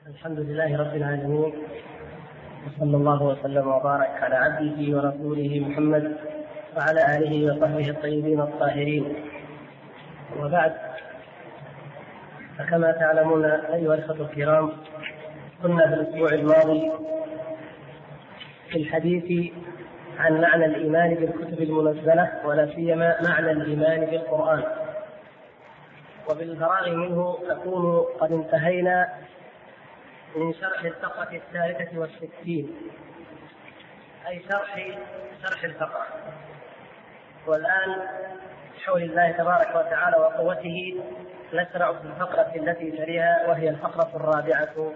الحمد لله رب العالمين، وصلى الله وسلم وبارك على عبده ورسوله محمد وعلى آله وصحبه الطيبين الطاهرين. وبعد، فكما تعلمون أيها الأخوة الكرام، كنا في الأسبوع الماضي في الحديث عن معنى الإيمان بالكتب المنزلة، ولا سيما معنى الإيمان بالقرآن. وبالفراغ منه نكون قد انتهينا من شرح الفقرة 63، أي شرح الفقرة. والآن بحول الله تبارك وتعالى وقوته نشرع في الفقرة التي تليها، وهي الفقرة 64.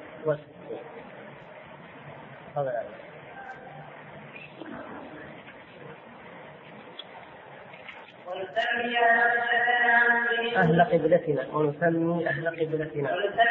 أهل قبلتنا، ونسمي أهل قبلتنا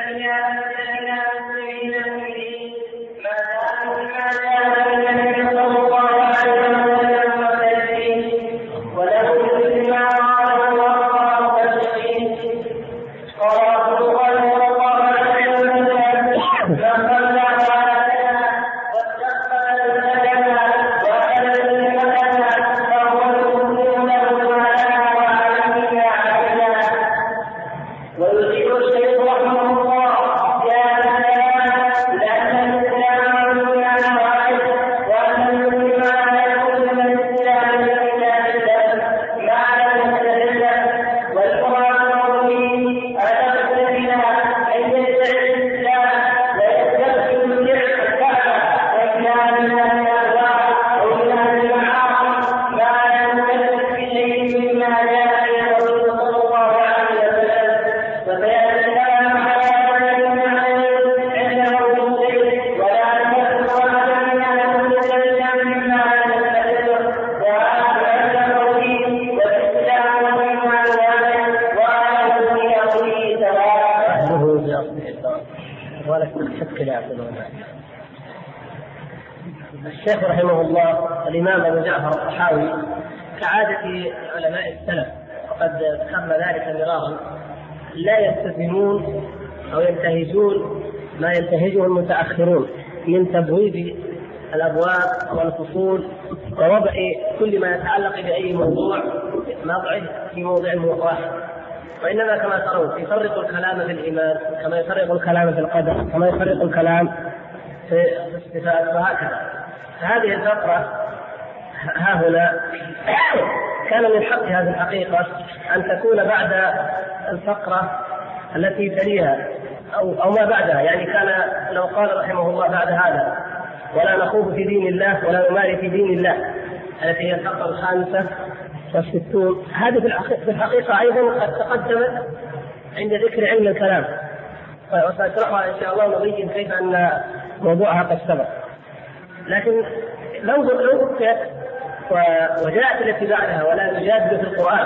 الشيخ رحمه الله الإمام أبو جعفر الطحاوي كعادة علماء السلف، وقد ذكرنا ذلك مرارا، لا يستثنون أو ينتهجون ما ينتهجه المتأخرون من تبويب الأبواب والفصول ووضع كل ما يتعلق بأي موضوع موضعه في موضع واحد، وإنما كما ترون يفرق الكلام في الإيمان، كما يفرق الكلام في القدر، كما يفرق الكلام في الصفات، وهكذا. هذه الفقرة ها هنا كان من حق هذه الحقيقة أن تكون بعد الفقرة التي تليها أو ما بعدها، يعني كان لو قال رحمه الله بعد هذا ولا نخوض في دين الله ولا نماري في دين الله، التي هي الفقرة 65، هذه في الحقيقة أيضا قد تقدمت عند ذكر علم الكلام، وسأشرحها إن شاء الله ونبين كيف أن موضوعها قد سبق. لكن لو ذكرت وجاءت التي بعدها ولا نجادل في القرآن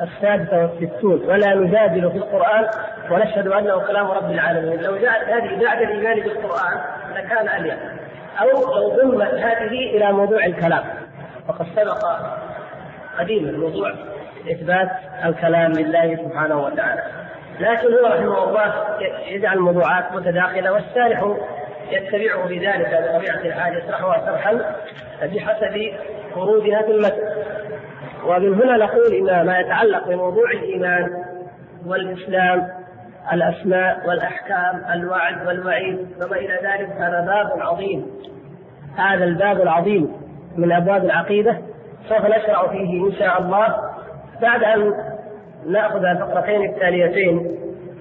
66، ولا نجادل في القرآن ونشهد أنه كلام رب العالمين، لو جاءت هذه بعد الإيمان بالقرآن لكان أليق، أو لو ضمت هذه إلى موضوع الكلام، وقد سبق قديما موضوع إثبات الكلام لله سبحانه وتعالى. لكن هو رحمه الله يجعل الموضوعات متداخلة، والشارح يتبعه بذلك بطبيعة الحال، يشرحها شرحا بحسب ورودها في المتن. ومن هنا نقول إن ما يتعلق بموضوع الإيمان والإسلام، الأسماء والأحكام، الوعد والوعيد وما إلى ذلك، هذا باب عظيم. هذا الباب العظيم من أبواب العقيدة سوف نشرع فيه إن شاء الله بعد أن نأخذ الفقرتين التاليتين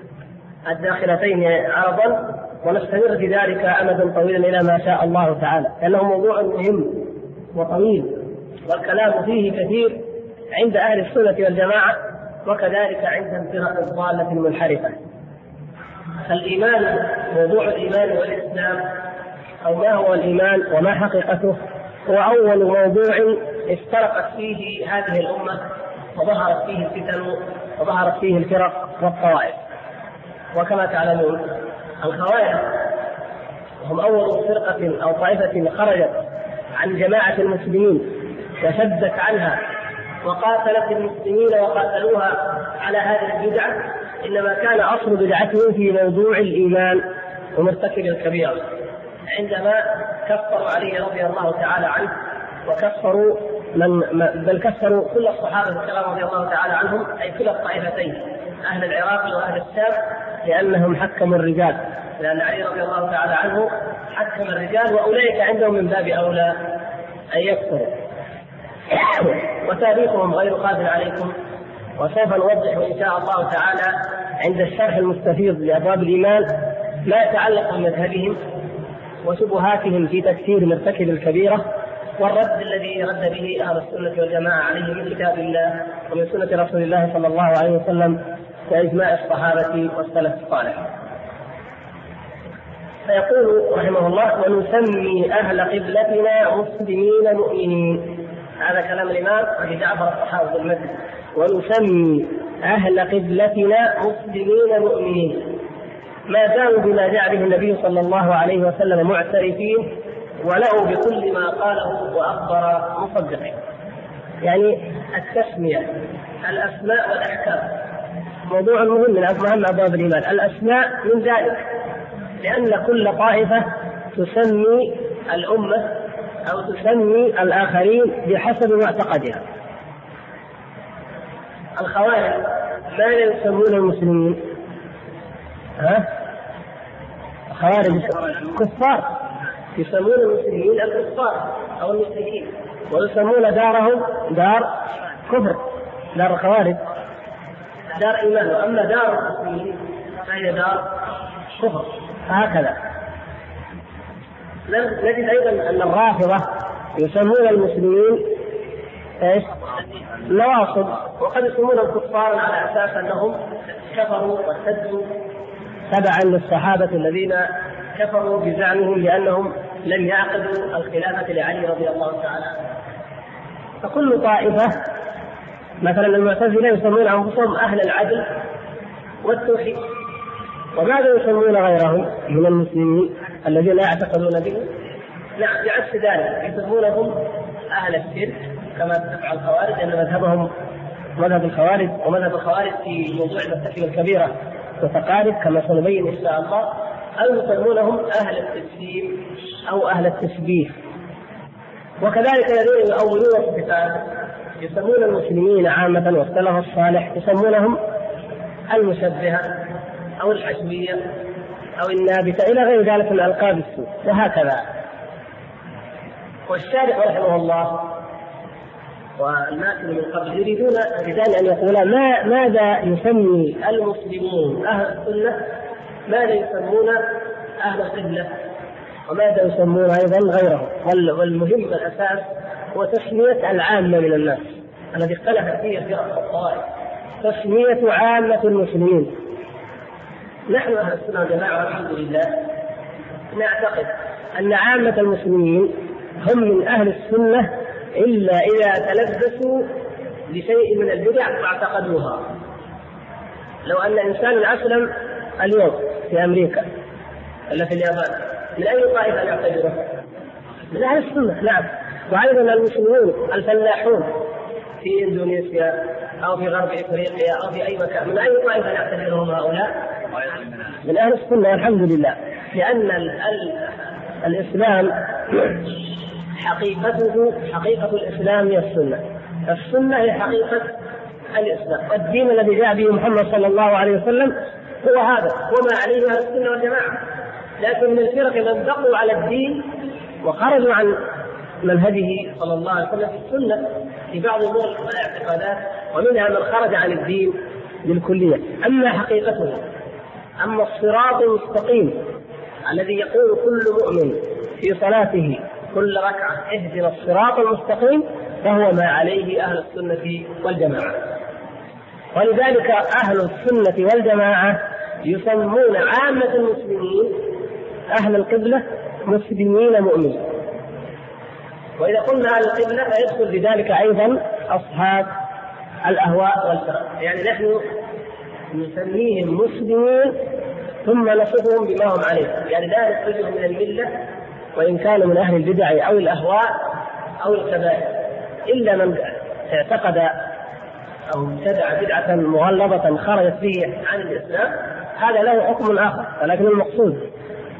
الداخلتين عرضا، ونستمر في ذلك أمدا طويلا إلى ما شاء الله تعالى، لأنه موضوع مهم وطويل، والكلام فيه كثير عند أهل السنة والجماعة، وكذلك عند الفرق الضالة المنحرفة. الإيمان، موضوع الإيمان والإسلام، أو ما هو الإيمان وما حقيقته، هو أول موضوع افترقت فيه هذه الأمة، وظهرت فيه الفتن، وظهرت فيه الفرق والطوائف. وكما تعلمون الخوارج هم أول فرقة أو طائفة خرجت عن جماعة المسلمين وشدت عنها وقاتلت المسلمين وقاتلوها على هذه البدعة، إنما كان أصل بدعتهم في موضوع الإيمان ومرتكب الكبيرة، عندما كفروا علي رضي الله تعالى عنه وكفروا بل كفروا كل الصحابة الكرام رضي الله تعالى عنهم، أي كل الطائفتين أهل العراق وأهل الشام، لأنهم حكموا الرجال، لأن علي رضي الله تعالى عنه حكم الرجال، وأولئك عندهم من باب أولى أن يكفروا. وتاريخهم غير قادر عليكم، وسوف نوضح إن شاء الله تعالى عند الشرح المستفيض لأبواب الإيمان ما يتعلق بمذهبهم وشبهاتهم في تكفير مرتكب الكبيرة، والرد الذي رد به أهل السنة والجماعة عليه من كتاب الله ومن سنة رسول الله صلى الله عليه وسلم وإجماع الصحابة والسلف الصالح. فيقول رحمه الله: ونسمي أهل قبلتنا مسلمين مؤمنين. هذا كلام الإمام أبي جعفر الطحاوي المدني: ونسمي أهل قبلتنا مسلمين مؤمنين، ما داموا بما جاء به النبي صلى الله عليه وسلم معترفين ولو بكل ما قاله وأخبر مصدقين. يعني التسمية، الأسماء والأحكام موضوع مهم من أهم أبواب الإيمان. الأسماء من ذلك، لأن كل طائفة تسمي الأمة أو تسمي الآخرين بحسب معتقدها. الخوارج ماذا يسمون المسلمين؟ الخوارج كفار، يسمون المسلمين الكفار أو المشركين، ويسمون دارهم دار كفر، دار الخوارج دار إيمان، وأما دار المسلمين فهي دار كفر. هكذا نجد أيضا أن الرافضة يسمون المسلمين إيش؟ نواصب، وقد يسمونهم كفارا على أساس أنهم كفروا وارتدوا تبعا للصحابة الذين كفروا بزعمهم لأنهم لم يعقدوا الخلافة لعلي رضي الله تعالى عنه. فكل طائفة، مثلا المعتزلة يسمون أنفسهم أهل العدل والتوحيد، وماذا يسمون غيرهم من المسلمين الذين لا يعتقدون به؟ نعم، بعكس ذلك يسمونهم أهل الشرك كما تفعل الخوارج، أن مذهبهم مذهب الخوارج، ومذهب الخوارج في موضوع مرتكب الكبيرة متقارب كما سنبين إن شاء الله، أو يسمونهم أهل التجسيم أو أهل التشبيه. وكذلك الذين يؤولون الصفات يسمون المسلمين عامة والسلف الصالح يسمونهم المشبهة أو الحشوية أو النابتة إلى غير ذلك من ألقاب السوء، وهكذا. والشارع رحمه الله والماكن من قبل يريدان أن يقولا ماذا يسمي المسلمون أهل السنة، ماذا يسمون أهل القبلة، وماذا يسمون أيضا غيرهم. والمهم الأساس هو تسمية العامة من الناس الذي اختلف فيه فرق الطوائف، تسمية عامة المسلمين. نحن أهل السنة والجماعة والحمد لله نعتقد أن عامة المسلمين هم من أهل السنة إلا إذا تلبسوا بشيء من البدع واعتقدوها. لو أن إنسان أسلم اليوم في أمريكا ولا في اليابان، من أي طائفة يعتبره؟ من أهل السنة. نعم. وأيضا المسلمون الفلاحون في إندونيسيا أو في غرب إفريقيا أو في أي مكان، من أي طائفة يعتبرهم هؤلاء؟ من أهل السنة والحمد لله، لأن الإسلام حقيقة الإسلام هي السنة. السنة هي حقيقة الإسلام، والدين الذي جاء به محمد صلى الله عليه وسلم هو هذا وما عليه أهل السنة والجماعة. لكن من الفرق من بقوا على الدين وخرجوا عن منهجه صلى الله عليه وسلم في السنة في بعض أمور الاعتقادات، ومنها من خرج عن الدين بالكلية. أما حقيقته، أما الصراط المستقيم الذي يقول كل مؤمن في صلاته كل ركعة اهدنا الصراط المستقيم، فهو ما عليه أهل السنة والجماعة. ولذلك أهل السنة والجماعة يسمون عامة المسلمين أهل القبلة مسلمين مؤمنين. وإذا قلنا أهل القبلة فيدخل بذلك أيضا أصحاب الأهواء والفرق، يعني نحن نسميهم مسلمين ثم نصفهم بما هم عليه، يعني لا نخرجهم من الملة وإن كانوا من أهل البدع أو الأهواء أو الكبائر، إلا من اعتقد أو ابتدع بدعة مغلظة خرجت به عن الإسلام، هذا له حكم آخر. ولكن المقصود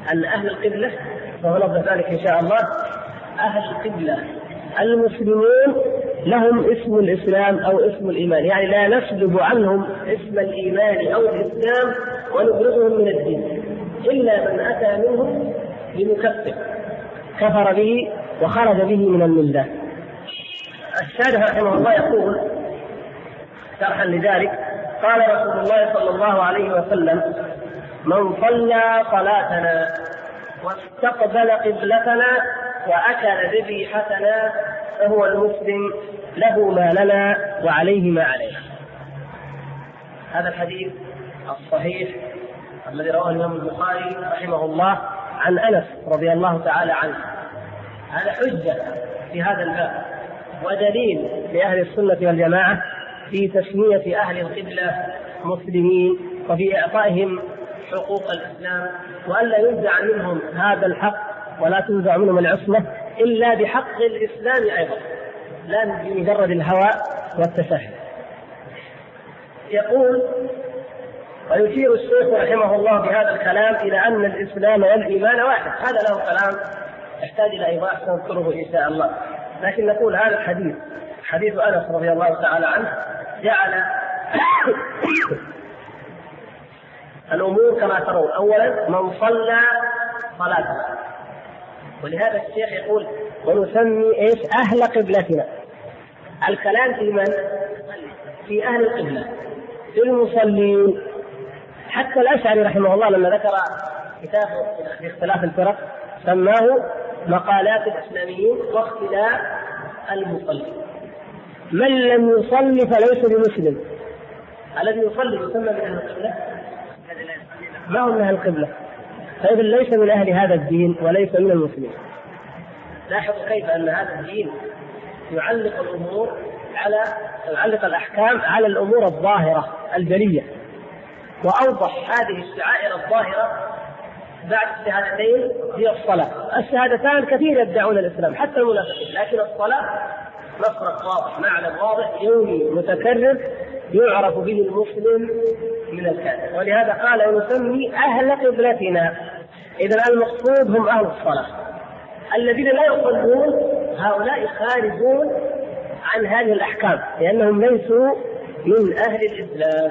أن أهل القبلة، ونوضح ذلك إن شاء الله، أهل القبلة المسلمون لهم اسم الإسلام أو اسم الإيمان، يعني لا نسلب عنهم اسم الإيمان أو الإسلام ونخرجهم من الدين إلا من أتى منهم بمكفر كفر به وخرج به من الملة. الشارح رحمه الله يقول شرحا لذلك: قال رسول الله صلى الله عليه وسلم: من صلى صلاتنا واستقبل قبلتنا وأكل ذبيحتنا فهو المسلم، له ما لنا وعليه ما علينا. هذا الحديث الصحيح الذي رواه الإمام البخاري رحمه الله عن أنس رضي الله تعالى عنه. هذا حجة في هذا الباب ودليل لأهل السنة والجماعة في تسمية أهل القبلة مسلمين وفي إعطائهم حقوق الإسلام، وألا ينزع منهم هذا الحق ولا تنزع منهم العصمة إلا بحق الإسلام أيضا، لا بمجرد الهوى والتسهل. يقول: ويشير الشيخ رحمه الله بهذا الكلام إلى أن الإسلام والإيمان واحد. هذا له كلام يحتاج إلى إيضاح سنذكره إن شاء الله، لكن نقول هذا الحديث حديث أنس رضي الله تعالى عنه جعل الأمور كما ترون. أولا: من صلى صلاة، ولهذا الشيخ يقول: ونسمي إيش؟ أهل قبلتنا. الكلام في من؟ في أهل القبلة، في المصلين. حتى الأشعري رحمه الله لما ذكر كتابه في اختلاف الفرق سماه مقالات الإسلاميين واختلاف المصلين. من لم يصلي فليس بمسلم. الذي يصلي يسمى من أهل القبلة؟ ما هو من أهل القبلة، فإذا ليس من أهل هذا الدين وليس من المسلمين. لاحظوا كيف أن هذا الدين يعلق الأحكام على الأمور الظاهرة الجلية، وأوضح هذه الشعائر الظاهرة بعد الشهادتين هي الصلاة. الشهادتان كثير يدعون الإسلام حتى المنافقين، لكن الصلاة مفرق واضح، معلم واضح، يومي متكرر يعرف به المسلم من الكافر. ولهذا قال: ونسمي أهل قبلتنا. إذن المقصود هم أهل الصلاة. الذين لا يصلون هؤلاء خارجون عن هذه الأحكام لأنهم ليسوا من أهل الإسلام.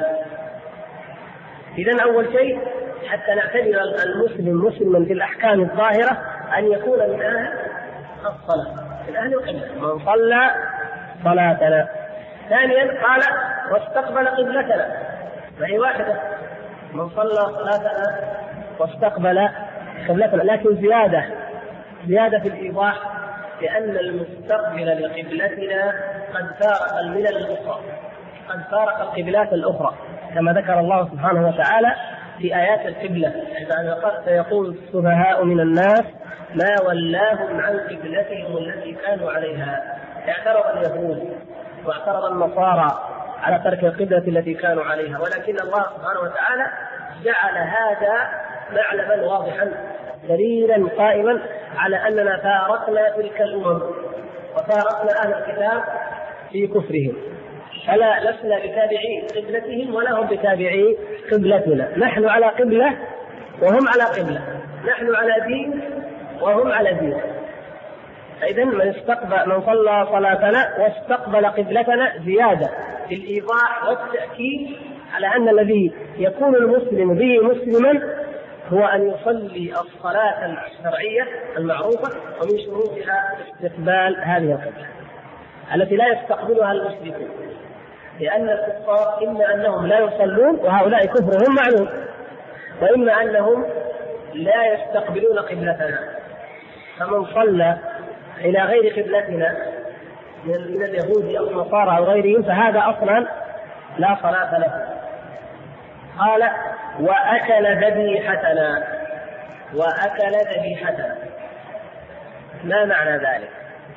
إذن أول شيء حتى نعتبر المسلم مسلما بالأحكام الظاهرة أن يكون من أهل الصلاة، من أهل القبلة. من صلى صلاتنا. ثانيا قال: واستقبل قبلتنا، فهي واحدة. من صلى صلاتنا واستقبل قبلتنا، لكن زيادة في الإيضاح، لأن المستقبل لقبلتنا قد فارق الملل الأخرى، قد فارق القبلات الأخرى، كما ذكر الله سبحانه وتعالى في آيات القبلة: سيقول السفهاء من الناس ما ولاهم عن قبلتهم التي كانوا عليها. اعترض اليهود واعترض النصارى على ترك القبلة التي كانوا عليها، ولكن الله سبحانه وتعالى جعل هذا معلما واضحا دليلا قائما على أننا فارقنا تلك الأمم وفارقنا أهل الكتاب في كفرهم، فلا لسنا بتابعي قبلتهم ولا هم بتابعي قبلتنا. نحن على قبلة وهم على قبلة، نحن على دين وهم على دين. إذن من صلى صلاتنا واستقبل قبلتنا زيادة في الإيضاح والتأكيد على أن الذي يكون المسلم به مسلما هو أن يصلي الصلاة الشرعية المعروفة، ومن شروطها استقبال هذه القبلة التي لا يستقبلها المشركون، لأن الكفار إما أنهم لا يصلون وهؤلاء كفرهم معلوم، وإما أنهم لا يستقبلون قبلتنا. فمن صلى إلى غير قبلتنا من اليهود أو النصارى أو غيرهم فهذا أصلا لا صلاة له. قال: وأكل ذبيحتنا. وأكل ذبيحتنا، ما معنى ذلك؟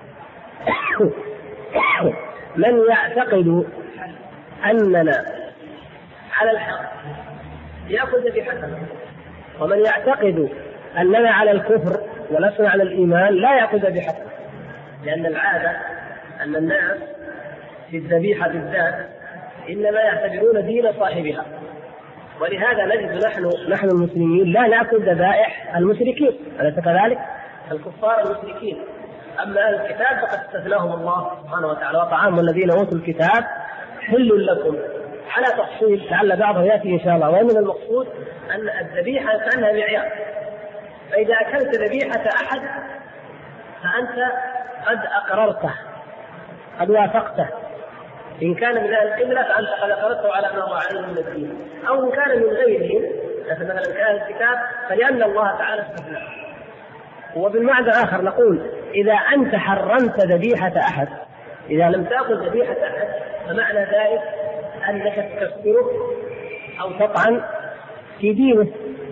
من يعتقد أننا على الحق يأخذ ذبيحتنا، ومن يعتقد أننا على الكفر ولسنا على الإيمان لا يأخذ ذبيحتنا، لأن العادة أن الناس في الذبيحة بالذات إنما يعتبرون دين صاحبها، ولهذا نجد نحن المسلمين لا نأكل ذبائح المشركين، أليس كذلك؟ الكفار المشركين. أما أهل الكتاب فقد استثناهم الله سبحانه وتعالى: وطعام الذين أوتوا الكتاب حل لكم، على تفصيل لعل بعضه يأتي إن شاء الله. ومن المقصود أن الذبيحة كأنها معيار، فإذا أكلت ذبيحة أحد فأنت قد أقررته، قد وافقته. إن كان من أهل القبلة فأنت قد أقررته على ما هو عليه من الدين، أو إن كان من غيرهم مثلا كأهل الكتاب فلأن الله تعالى استثنى. وبالمعنى الآخر نقول: إذا أنت حرمت ذبيحة أحد، إذا لم تأخذ ذبيحة أحد، فمعنى ذلك أنك تكفره أو تطعن في دينه.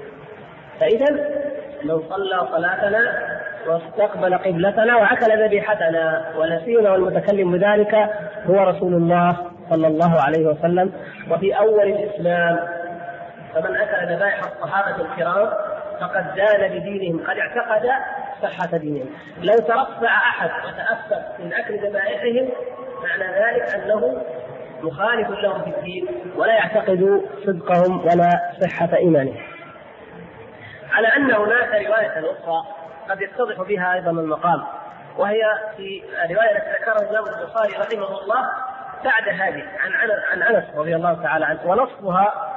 فإذا لو صلى صلاتنا واستقبل قبلتنا وأكل ذبيحتنا ونسينا والمتكلم بذلك هو رسول الله صلى الله عليه وسلم وفي أول الإسلام، فمن أكل ذبائح الصحابة الكرام فقد دان بدينهم، قد اعتقد صحة دينهم. لو ترفع أحد وتأسف من أكل ذبائحهم معنى ذلك أنه مخالف لهم في الدين ولا يعتقد صدقهم ولا صحة إيمانهم. على أن هناك رواية أخرى قد يتضح بها أيضا المقام، وهي في رواية ذكرها الإمام البخاري رحمه الله بعد هذه عن أنس رضي الله تعالى عنه، ونصها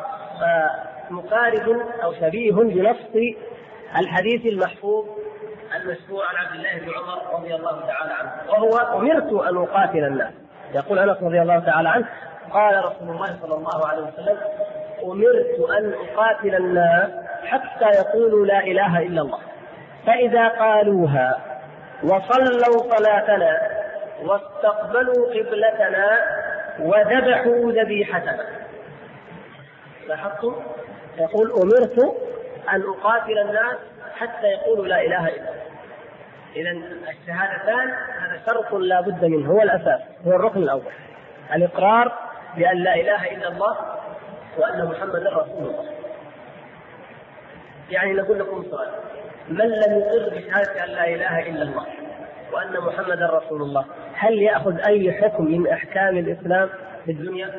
مقارب أو شبيه بنص الحديث المحفوظ المشهور عن عبد الله بن عمر رضي الله تعالى عنه، وهو: أمرت أن أقاتل الناس. يقول أنس رضي الله تعالى عنه: قال رسول الله صلى الله عليه وسلم: أمرت أن أقاتل الناس حتى يقولوا لا إله إلا الله، فإذا قالوها وصلوا صلاتنا واستقبلوا قبلتنا وذبحوا ذبيحتنا. لاحظتم؟ يقول: أمرت أن أقاتل الناس حتى يقولوا لا إله إلا الله. إذن الشهادتان هذا شرط لا بد منه، هو الأساس، هو الركن الأول، الإقرار بأن لا إله إلا الله وأن محمدا رسول الله. يعني نقول لكم سؤال: من لم يقر بشهادة أن لا إله إلا الله وأن محمدا رسول الله هل يأخذ أي حكم من أحكام الإسلام في الدنيا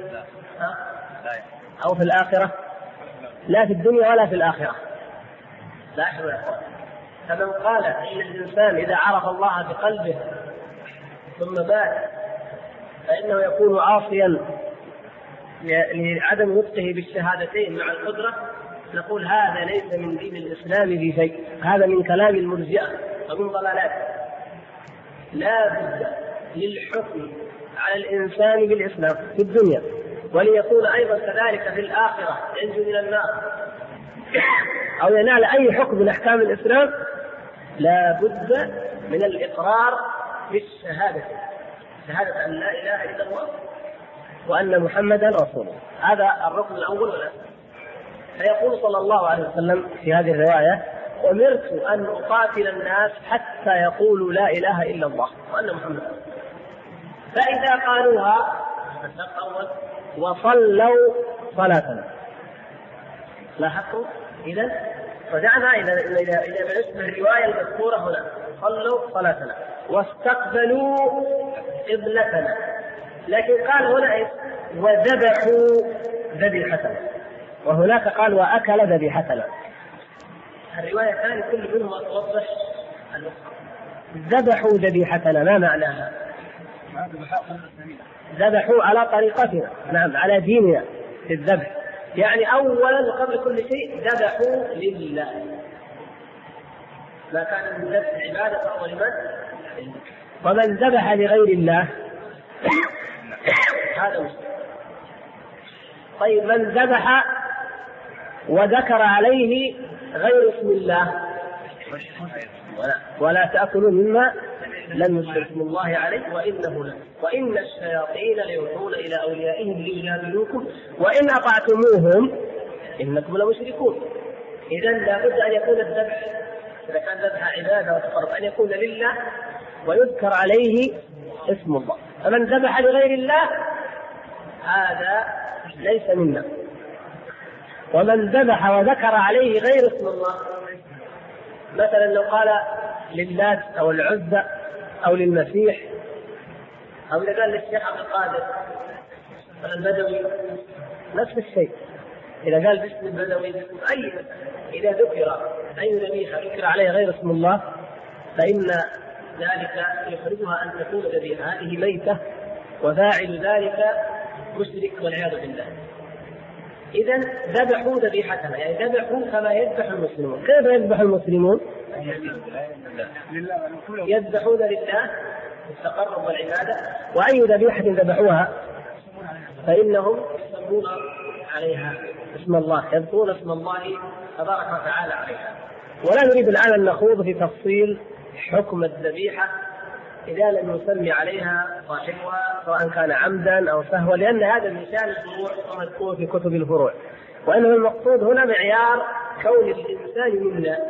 أو في الآخرة؟ لا في الدنيا ولا في الآخرة. لاحظوا يا أخوان، فمن قال إن الإنسان إذا عرف الله بقلبه ثم مات فإنه يكون عاصيا لعدم نطقه بالشهادتين مع القدرة، نقول هذا ليس من دين الإسلام في شيء، هذا من كلام المرجئة ومن ضلالات. لا بد للحكم على الإنسان بالإسلام في الدنيا، وليكون أيضا كذلك في الآخرة ينجو من النار أو ينال أي حكم من أحكام الإسلام، لا بد من الإقرار بالشهادة، شهادة أن لا إله إلا الله وأن محمدا رسول الله. هذا الركن الأول والأساس. فيقول صلى الله عليه وسلم في هذه الرواية: أمرت أن أقاتل الناس حتى يقولوا لا إله إلا الله وأن محمدا، فإذا قالوها وصلوا صلاتنا. لاحظتم؟ إذن رجعنا إلى اسم الرواية المذكورة هنا: صلوا صلاتنا واستقبلوا قبلتنا. لكن قال هنا وذبحوا ذبيحتنا، وهناك قال وأكل ذبيحتنا. الرواية الثانية كل منهما توضح الأخرى. ذبحوا ذبيحتنا ما معناها؟ ذبحوا على طريقتنا، نعم، على ديننا في الذبح، يعني أولا وقبل كل شيء ذبحوا لله، ما كان من ذبح عبادة فهو لمن؟ ومن ذبح لغير الله هذا مسلم. طيب من ذبح وذكر عليه غير اسم الله ولا تأكلوا مما لم يذكر اسم الله عليه وإنه وإن الشياطين ليوحون إلى أوليائهم ليجادلوكم وإن أطعتموهم إنكم لمشركون. إذن لابد أن يكون الذبح إذا كان ذبح عبادة وتقرب أن يكون لله ويذكر عليه اسم الله. فمن ذبح لغير الله هذا ليس منا. ومن ذبح وذكر عليه غير اسم الله، مثلا لو قال للات أو العزى أو للمسيح، أو إذا قال للشيخ عبد القادر مثلا البدوي، نفس الشيء. إذا قال باسم البدوي أي إذا ذكر أي ذبيحة ذكر عليه غير اسم الله فإن ذلك يخرجها أن تكون ذبيحة هذه ميتة وفاعل ذلك مشرك والعياذ بالله. إذن ذبحوا ذبيحتنا، يعني ذبحوا كما يذبح المسلمون. كيف يذبح المسلمون؟ يذبحون لله التقرب والعبادة. وأي ذبيحة ذبحوها فإنهم يسمون عليها اسم الله، يذكرون اسم الله تبارك وتعالى عليها. ولا نريد الآن أن نخوض في تفصيل حكم الذبيحة إذا لم يسمي عليها صاحبها سواء كان عمدا أو سهوا، لأن هذا من شأن الفروع ومذكور في كتب الفروع. وإنما المقصود هنا معيار كون الإنسان منا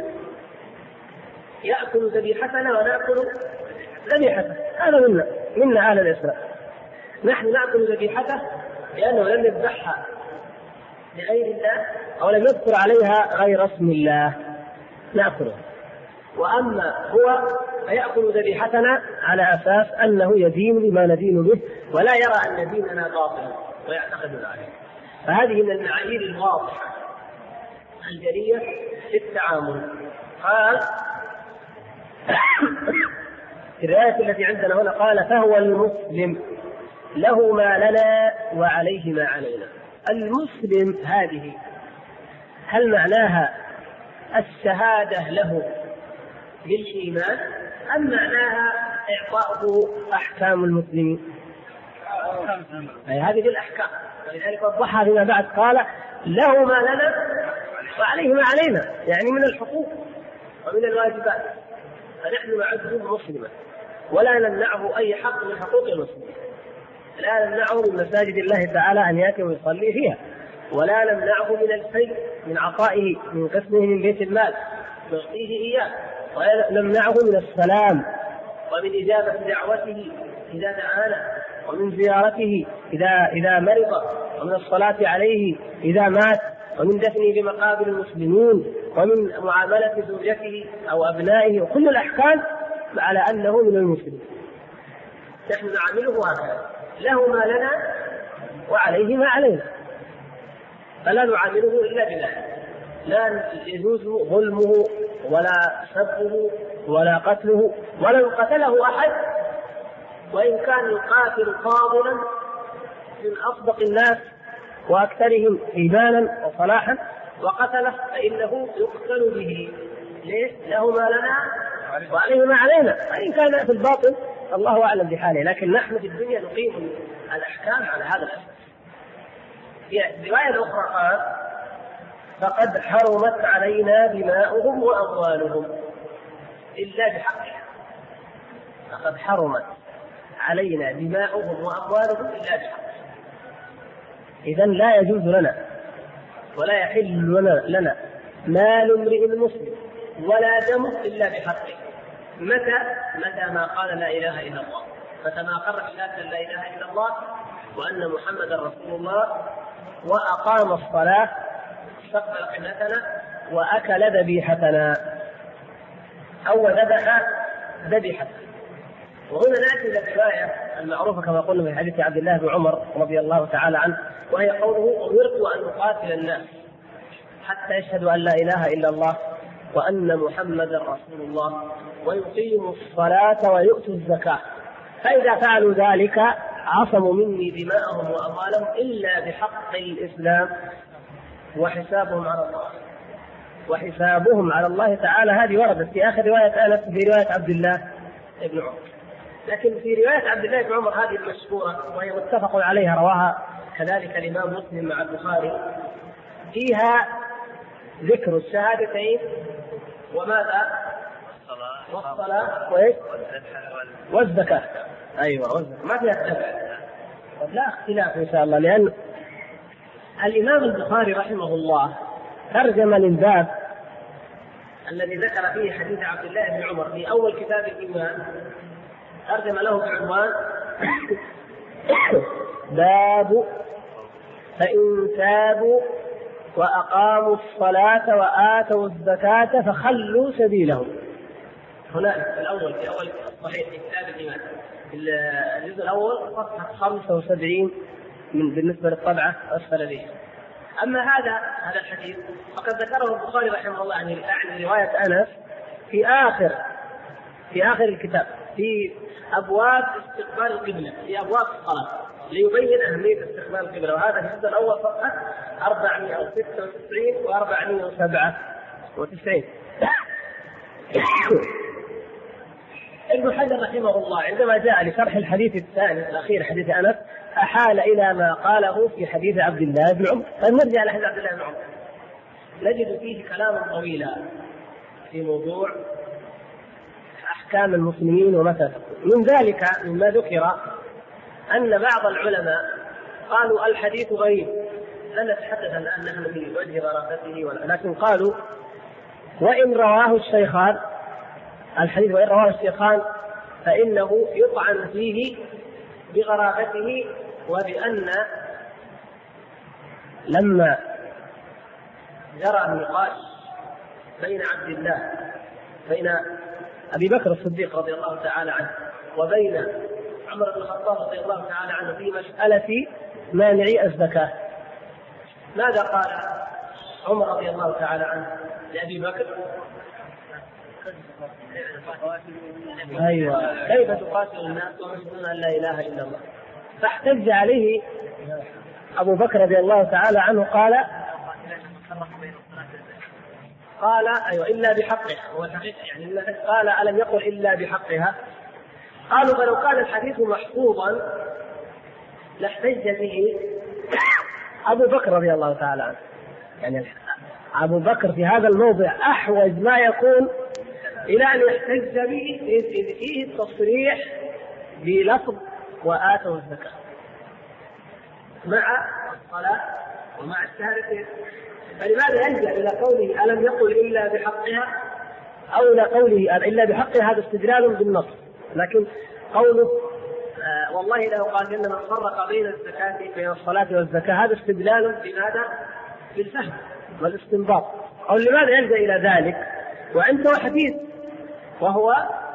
يأكل ذبيحتنا ونأكل ذبيحته، هذا منا أهل الإسلام. نحن نأكل ذبيحته لأنه لم يذبحها لغير الله أو لم يذكر عليها غير اسم الله نأكله. وأما هو فيأكل ذبيحتنا على أساس أنه يدين بما ندين به ولا يرى أن ديننا باطلا ويعتقد ذلك. فهذه من المعايير الواضحة الجلية في التعامل. قال في الرواية التي عندنا هنا قال فهو المسلم له ما لنا وعليه ما علينا. المسلم هذه هل معناها الشهادة له بالإيمان أم معناها إعطاؤه أحكام المسلمين؟ هذه الأحكام، ولذلك وضحها فيما بعد قال له ما لنا وعليه ما علينا، يعني من الحقوق ومن الواجبات. فنحن نعده مسلما ولا نمنعه أي حق من حقوق المسلمين. لا نمنعه من مساجد الله تعالى أن يأتي ويصلي فيها، ولا نمنعه من الشيء من عطائه من قسمه من بيت المال نعطيه إياه، ولا نمنعه من السلام ومن إجابة دعوته إذا دعانا، ومن زيارته إذا مرض، ومن الصلاة عليه إذا مات، ومن دفنه بمقابر المسلمين، ومن معاملة زوجته أو أبنائه، وكل الأحكام على أنه من المسلمين. نحن نعامله هكذا، له ما لنا وعليه ما علينا، فلا نعامله إلا بذلك. لا يجوز ظلمه ولا سبه ولا قتله، ولو قتله أحد وإن كان القاتل فاضلا من أصدق الناس وأكثرهم إيمانا وصلاحا وقتله فإنه يقتل به. ليش؟ له ما لنا وعليه ما علينا، وإن كان في الباطن الله أعلم بحاله، لكن نحن في الدنيا نقيم الأحكام على هذا الأساس. في رواية أخرى قال فقد حرمت علينا دماؤهم وأموالهم إلا بحقها. فقد حرمت علينا دماؤهم وأموالهم إلا بحقها. إذن لا يجوز لنا ولا يحل لنا مال امرئ مسلم ولا دم إلا بحقه. متى ما قال لا إله إلا الله، متى ما قرر شهادة لا إله إلا الله وأن محمد رسول الله، وأقام الصلاة، استقبل قبلتنا، وأكل ذبيحتنا أو ذبح ذبيحتنا. وهنا نأتي إلى الرواية المعروفة كما قلنا في حديث عبد الله بن عمر رضي الله تعالى عنه، وهي قوله أمرت أن أقاتل الناس حتى يشهدوا أن لا إله إلا الله وأن محمد رسول الله ويقيموا الصلاة ويؤتوا الزكاة، فإذا فعلوا ذلك عصموا مني دماءهم وأموالهم إلا بحق الإسلام وحسابهم على الله تعالى. هذه وردت في آخر رواية أنس في رواية عبد الله بن عمر. لكن في رواية عبد الله بن عمر هذه المشهورة وهي متفق عليها رواها كذلك الإمام مسلم مع البخاري، فيها ذكر الشهادتين وماذا؟ والصلاة والزكاة. أيوة والزكاة، ما فيها اختلاف، لا اختلاف إن شاء الله، لأن الإمام البخاري رحمه الله ترجم للباب الذي ذكر فيه حديث عبد الله بن عمر في أول كتاب الإيمان، ترجم له بعنوان باب فإن تابوا وأقاموا الصلاة وآتوا الزكاة فخلوا سبيلهم. هنا في الأول في أول صحيح كتاب الإيمان الجزء الأول صفحة 75 بالنسبة للطبعة أسفل به. أما هذا الحديث فقد ذكره البخاري رحمه الله عن رواية أنس في آخر الكتاب في أبواب استقبال القبلة، في أبواب الصلاة، ليبين أهمية استقبال القبلة. وهذا في الجزء الأول صفحة 496 و 497. ابن حجر رحمه الله عندما جاء لشرح الحديث الثاني الأخير حديث أنس أحال إلى ما قاله في حديث عبد الله بن عمر. فنرجع إلى حديث عبد الله بن عمر نجد فيه كلاما طويلا في موضوع أحكام المسلمين ومتى. من ذلك مما ذكر أن بعض العلماء قالوا الحديث غريب، لا نتحدث الآن نحن في وجه غرابته، لكن قالوا وإن رواه الشيخان الحديث وإن رواه الشيخان فإنه يطعن فيه بغرابته، وبأن لما جرى النقاش بين عبد الله بين أبي بكر الصديق رضي الله تعالى عنه وبين عمر بن الخطاب رضي الله تعالى عنه في مسألة مانعي الزكاة، ماذا قال عمر رضي الله تعالى عنه لأبي بكر؟ أيوة، كيف تقاتل الناس ويشهدون أن لا إله إلا الله؟ فاحتج عليه أبو بكر رضي الله تعالى عنه قال أيوة إلا بحقها، هو الحقيقة يعني قال ألم يقل إلا بحقها؟ قالوا فلو كان الحديث محفوظا لاحتج به أبو بكر رضي الله تعالى عنه. يعني أبو بكر في هذا الموضع أحوج ما يكون إلى أن يحتج به فيه التصريح بلفظ وآتوا الزكاة مع الصلاة ومع الشهادتين. فلماذا يلجأ إلى قوله ألم يقل إلا بحقها أو إلى قوله إلا بحقها؟ هذا استدلال بالنص. لكن قوله والله لا أقاتلن من فرق بين الزكاة بين الصلاة والزكاة، هذا استدلال بماذا؟ بالفهم والاستنباط. أو لماذا يلجأ إلى ذلك وعنده حديث وهو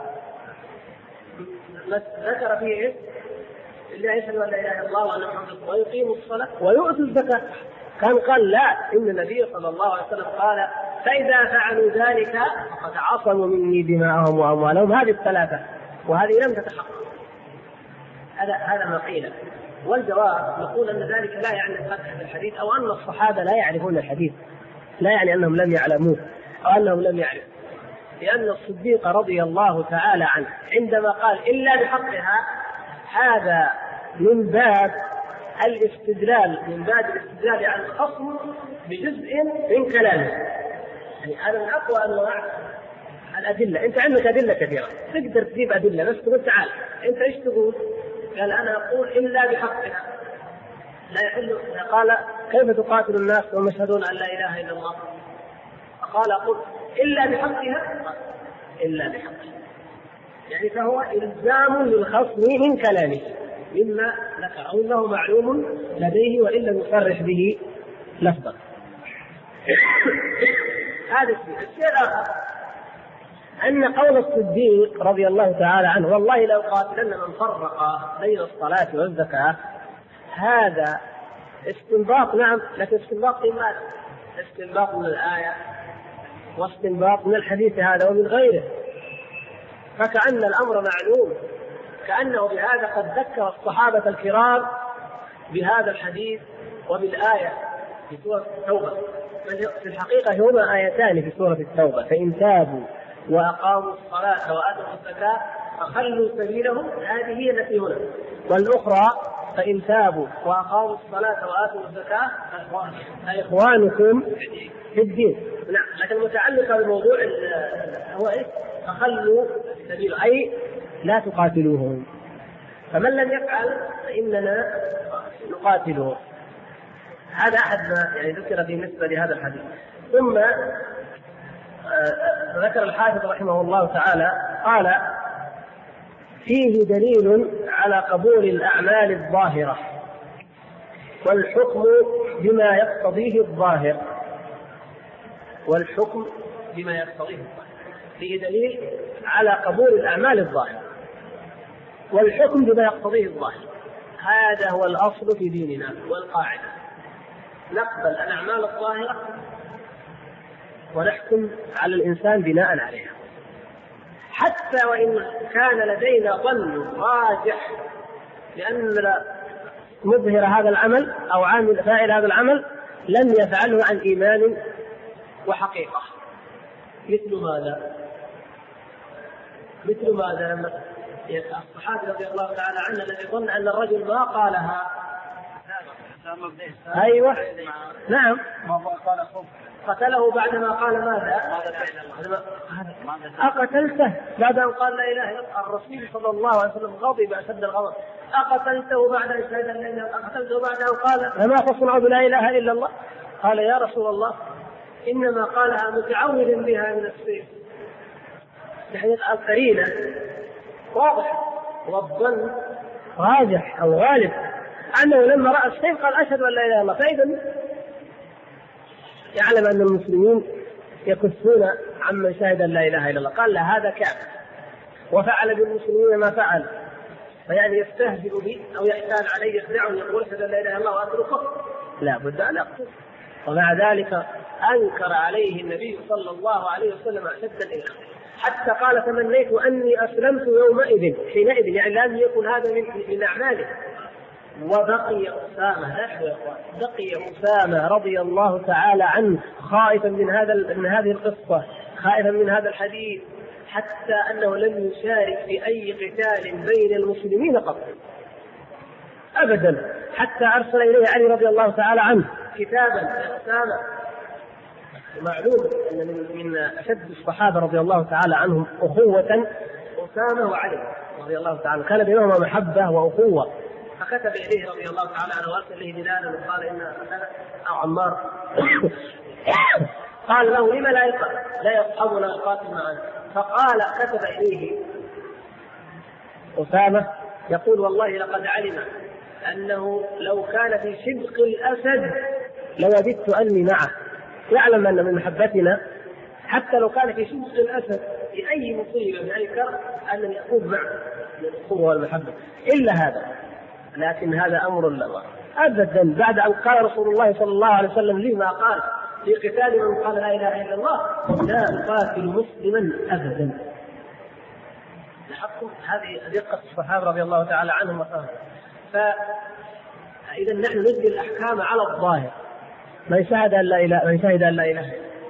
ذكر فيه إلا يشهد أن لا إله إلا الله وأن محمدا ويقيم الصلاة ويؤتي الزكاة؟ كان قال لا، إن النبي صلى الله عليه وسلم قال فإذا فعلوا ذلك فقد عصموا مني دماءهم وأموالهم. هذه الثلاثة وهذه لم تتحقق. هذا ما قيل. والجواب نقول أن ذلك لا يعني فتح الحديث أو أن الصحابة لا يعرفون الحديث، لا يعني أنهم لم يعلموه أو أنهم لم يعرفوا، لأن الصديق رضي الله تعالى عنه عندما قال إلا بحقها هذا من باب الاستدلال على الخصم بجزء من كلامه. يعني هذا من أقوى أنواع الأدلة. أنت عندك أدلة كثيرة تقدر تجيب أدلة، بس تقول تعال أنت إيش تقول؟ قال أنا أقول إلا بحقها. لا يحل. قال كيف تقاتل الناس وهم يشهدون أن لا إله إلا الله؟ قال أقول إلا بحقها. إلا بحقها يعني فهو إلزام للخصم من كلامه مما ذكر أو أنه معلوم لديه وإن لم يصرح به لفظا. هذا الشيء الآخر أن قول الصديق رضي الله تعالى عنه والله لو قاتلن من فرق بين الصلاة والزكاة، هذا استنباط نعم، لكن استنباط ماذا؟ استنباط من الآية واستنباط من الحديث هذا ومن غيره. فكأن الأمر معلوم، كأنه بهذا قد ذكر الصحابة الكرام بهذا الحديث وبالآية في سورة التوبة. في الحقيقة هما آيتان في سورة التوبة: فإن تابوا وأقاموا الصلاة وآتوا الزكاة فخلوا سبيلهم، هذه هي التي هنا. والأخرى فإن تابوا وأقاموا الصلاة وآتوا الزكاة فإخوانكم في الدين. نعم، لكن متعلقة بموضوع هو إيه؟ فخلوا سبيلهم، أي لا تقاتلوهم. فمن لم يفعل فإننا نقاتله. هذا أحد ما يعني ذكر بالنسبة لهذا الحديث. ثم ذكر الحافظ رحمه الله تعالى قال فيه دليل على قبول الأعمال الظاهرة والحكم بما يقتضيه الظاهر. والحكم بما يقتضيه الظاهر، فيه دليل على قبول الأعمال الظاهرة والحكم بما يقتضيه الظاهر. هذا هو الأصل في ديننا والقاعدة. نقبل الأعمال الظاهرة ونحكم على الإنسان بناء عليها، حتى وإن كان لدينا ظن راجح لأن مظهر هذا العمل أو عامل فاعل هذا العمل لم يفعله عن إيمان وحقيقة. مثل ماذا لما الصحابي رضي الله تعالى عنه الذي ظن أن الرجل ما قالها. أيوة نعم، قتله بعدما قال ماذا؟ أقتلته بعد أن قال لا إله إلا الله. الرسول صلى الله عليه وسلم غضب أشد الغضب. أقتلته بعد أن شهد أن لا إله، أقتلته بعد أن قال فما تصنع بلا إله إلا الله؟ قال يا رسول الله إنما قالها متعوذ بها من السيف. يعني القرينة واضح والظن راجح أو غالب أنه لما رأى السيف قال أشهد أن لا إله إلا الله. فإذا يعلم أن المسلمين يكفون عمن شهد أن لا إله إلا الله. قال لا هذا كافر وفعل بالمسلمين ما فعل، فيعني يستهزئ بي أو يحتال علي يخدعني يقول أشهد أن لا إله إلا الله وأتركه، لا بد أن أقتل. ومع ذلك أنكر عليه النبي صلى الله عليه وسلم أشد الإنكار، حتى قال تمنيت أني أسلمت يومئذ حينئذ، يعني لم يكن هذا من أعماله. وبقي أسامة، بقي أسامة رضي الله تعالى عنه خائفا من هذه القصة، خائفا من هذا الحديث، حتى أنه لم يشارك في أي قتال بين المسلمين قط أبدا، حتى أرسل إليه علي رضي الله تعالى عنه كتابا لأسامة. معلوم أن من أشد الصحابة رضي الله تعالى عنهم أخوة أسامة وعلي رضي الله تعالى، كان بينهما محبة وأخوة. فكتب إليه رضي الله تعالى عنه وأرسل إليه بلالا وقال إن أو عمار قال له لما لا يصحبنا القاتل معنا؟ فقال كتب إليه أسامة يقول والله لقد علم أنه لو كان في شدق الأسد لوددت أني معه. يعلم أن من محبتنا حتى لو كان في شدق الأسد في أي مصيبة في أي كرب أنني أكون معه من القوة والمحبة، إلا هذا. لكن هذا أمر الله أبدا. بعد أن قال رسول الله صلى الله عليه وسلم لما قال في قتال من قال لا إله إلا الله لا أقاتل مسلما أبدا. لحقهم هذه دقة الصحابة رضي الله تعالى عنهم وفهم. فإذا نحن نجري الأحكام على الظاهر. من شهد أن لا إله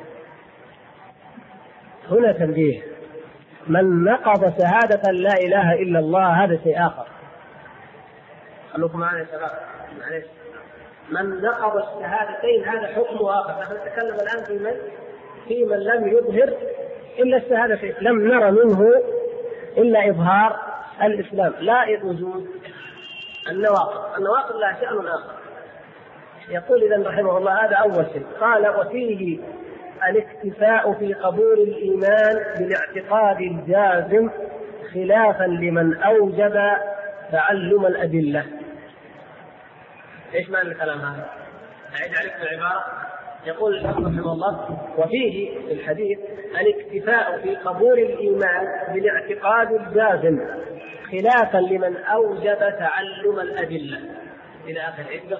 هنا تنبيه، من نقض شهادة لا إله إلا الله هذا شيء آخر. خلوكم معنا يا شباب معلش. من نقض الشهادتين هذا حكم آخر. نحن نتكلم الآن في من لم يظهر إلا الشهادتين، لم نرى منه إلا إظهار الإسلام لا وجود النواقض لا شأن آخر. يقول إذن رحمه الله هذا أول شيء. قال وفيه الاكتفاء في قبول الإيمان بالاعتقاد الجازم خلافا لمن أوجب تعلم الأدلة. إيش معنى الكلام هذا؟ أعيد عليكم العبارة. يقول الشيخ رحمه الله وفيه في الحديث الاكتفاء في قبول الإيمان بالاعتقاد الجازم خلافا لمن أوجب تعلم الأدلة إلى آخر.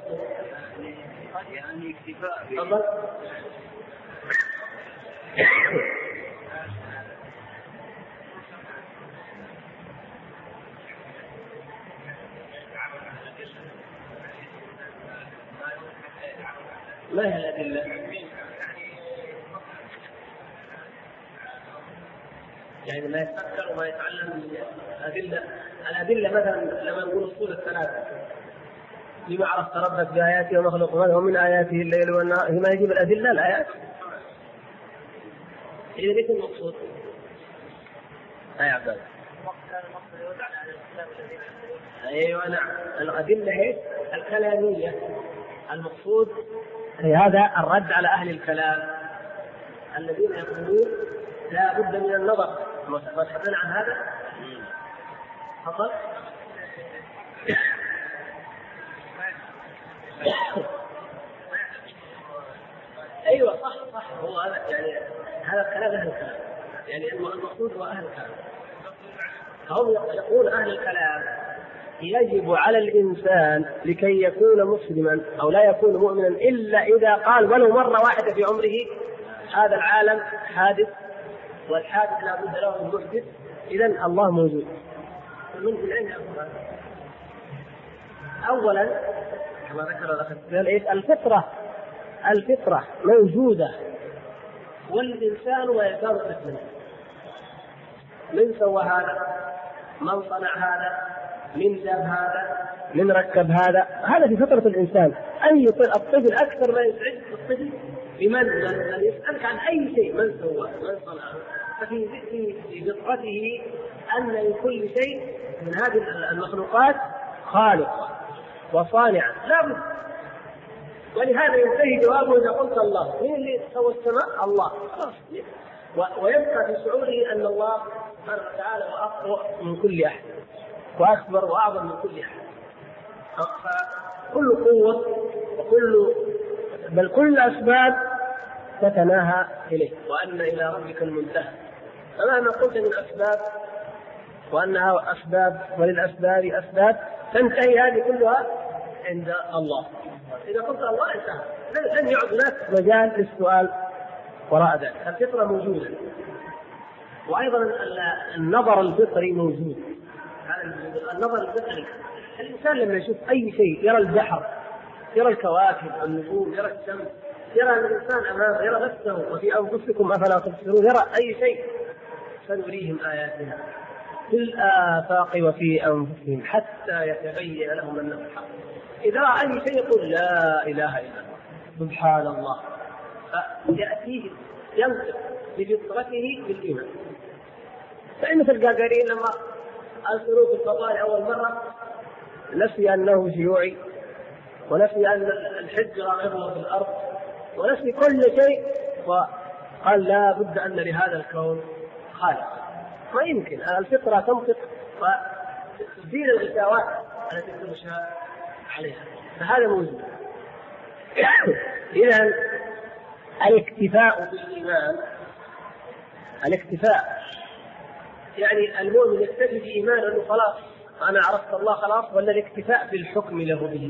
يعني اكتفاء ما هي الأدلة؟ يعني ما يتفكر وما يتعلم الأدلة مثلا لما نقول أصول الثلاثة لما عرفت ربك بآياته ومخلوق ومن آياته الليل والنهار، ما يجيب الأدلة الآيات. إذا ليس المقصود يا عبد الله. أيوة نعم، الأدلة هي الكلامية. المقصود هذا الرد على أهل الكلام الذين يقولون لا بد من النظر. ما تحدثنا عن هذا فقط. أيوة صح هو هذا، يعني هذا الكلام أهل الكلام، يعني المقصود هو أهل الكلام. هم يقول أهل الكلام يجب على الإنسان لكي يكون مسلما أو لا يكون مؤمنا إلا إذا قال ولو مرة واحدة في عمره هذا العالم حادث، والحادث لا بد له من محدث، إذن الله موجود. من أين أقول؟ أولا كما ذكر الأخ الفطرة موجودة، والإنسان ويزال طفلا. من سوى هذا؟ من صنع هذا؟ من جاب هذا؟ من ركب هذا؟ هذا في فطرة الإنسان. أي الطفل أكثر ما يسعد الطفل بمن يسألك عن أي شيء، من سوى من صنع. ففي فطرته أن لكل شيء من هذه المخلوقات خالق وصانع لا بد. ولهذا ينتهي جوابه إذا قلت الله. مين اللي سوى السماء؟ الله. ويبقى في شعوره أن الله سبحانه وتعالى أقوى من كل أحد وأكبر وأعظم من كل أحد. فكل قوة بل كل أسباب تتناهى إليه، وأن إلى ربك المنتهى. فمهما قلت من أسباب وأنها أسباب وللأسباب أسباب تنتهي هذه كلها عند الله. إذا قلت الله انتهى، لن يعد هناك مجال للسؤال وراء ذلك. الفطرة موجودة، وأيضا النظر الفطري موجود. النظر الفطري الإنسان لما يشوف أي شيء، يرى البحر، يرى الكواكب، النجوم، يرى الشمس، يرى الإنسان أمامه، يرى نفسه، وفي أنفسكم أفلا تبصرون، يرى أي شيء. سنريهم آياتنا في الآفاق وفي أنفسهم حتى يتبين لهم أنه الحق. إذا رأى أي شيء يقول لا إله إلا الله سبحان الله، فيأتيه ينطق بفطرته بالإيمان. فإن الجاجرين لما أرسلوا في الفضاء أول مرة نسي أنه شيوعي، ونسي أن الحجرة غير في الأرض، ونسي كل شيء، وقال لا بد أن لهذا الكون خالق. ما يمكن الفطرة تنطق وتزيل الغشاوات التي تغشى عليها. فهذا موجود. إذن الاكتفاء بالإيمان، الاكتفاء يعني المؤمن يكتفي بإيمان أنه خلاص أنا عرفت الله خلاص، ولا الاكتفاء بالحكم له به؟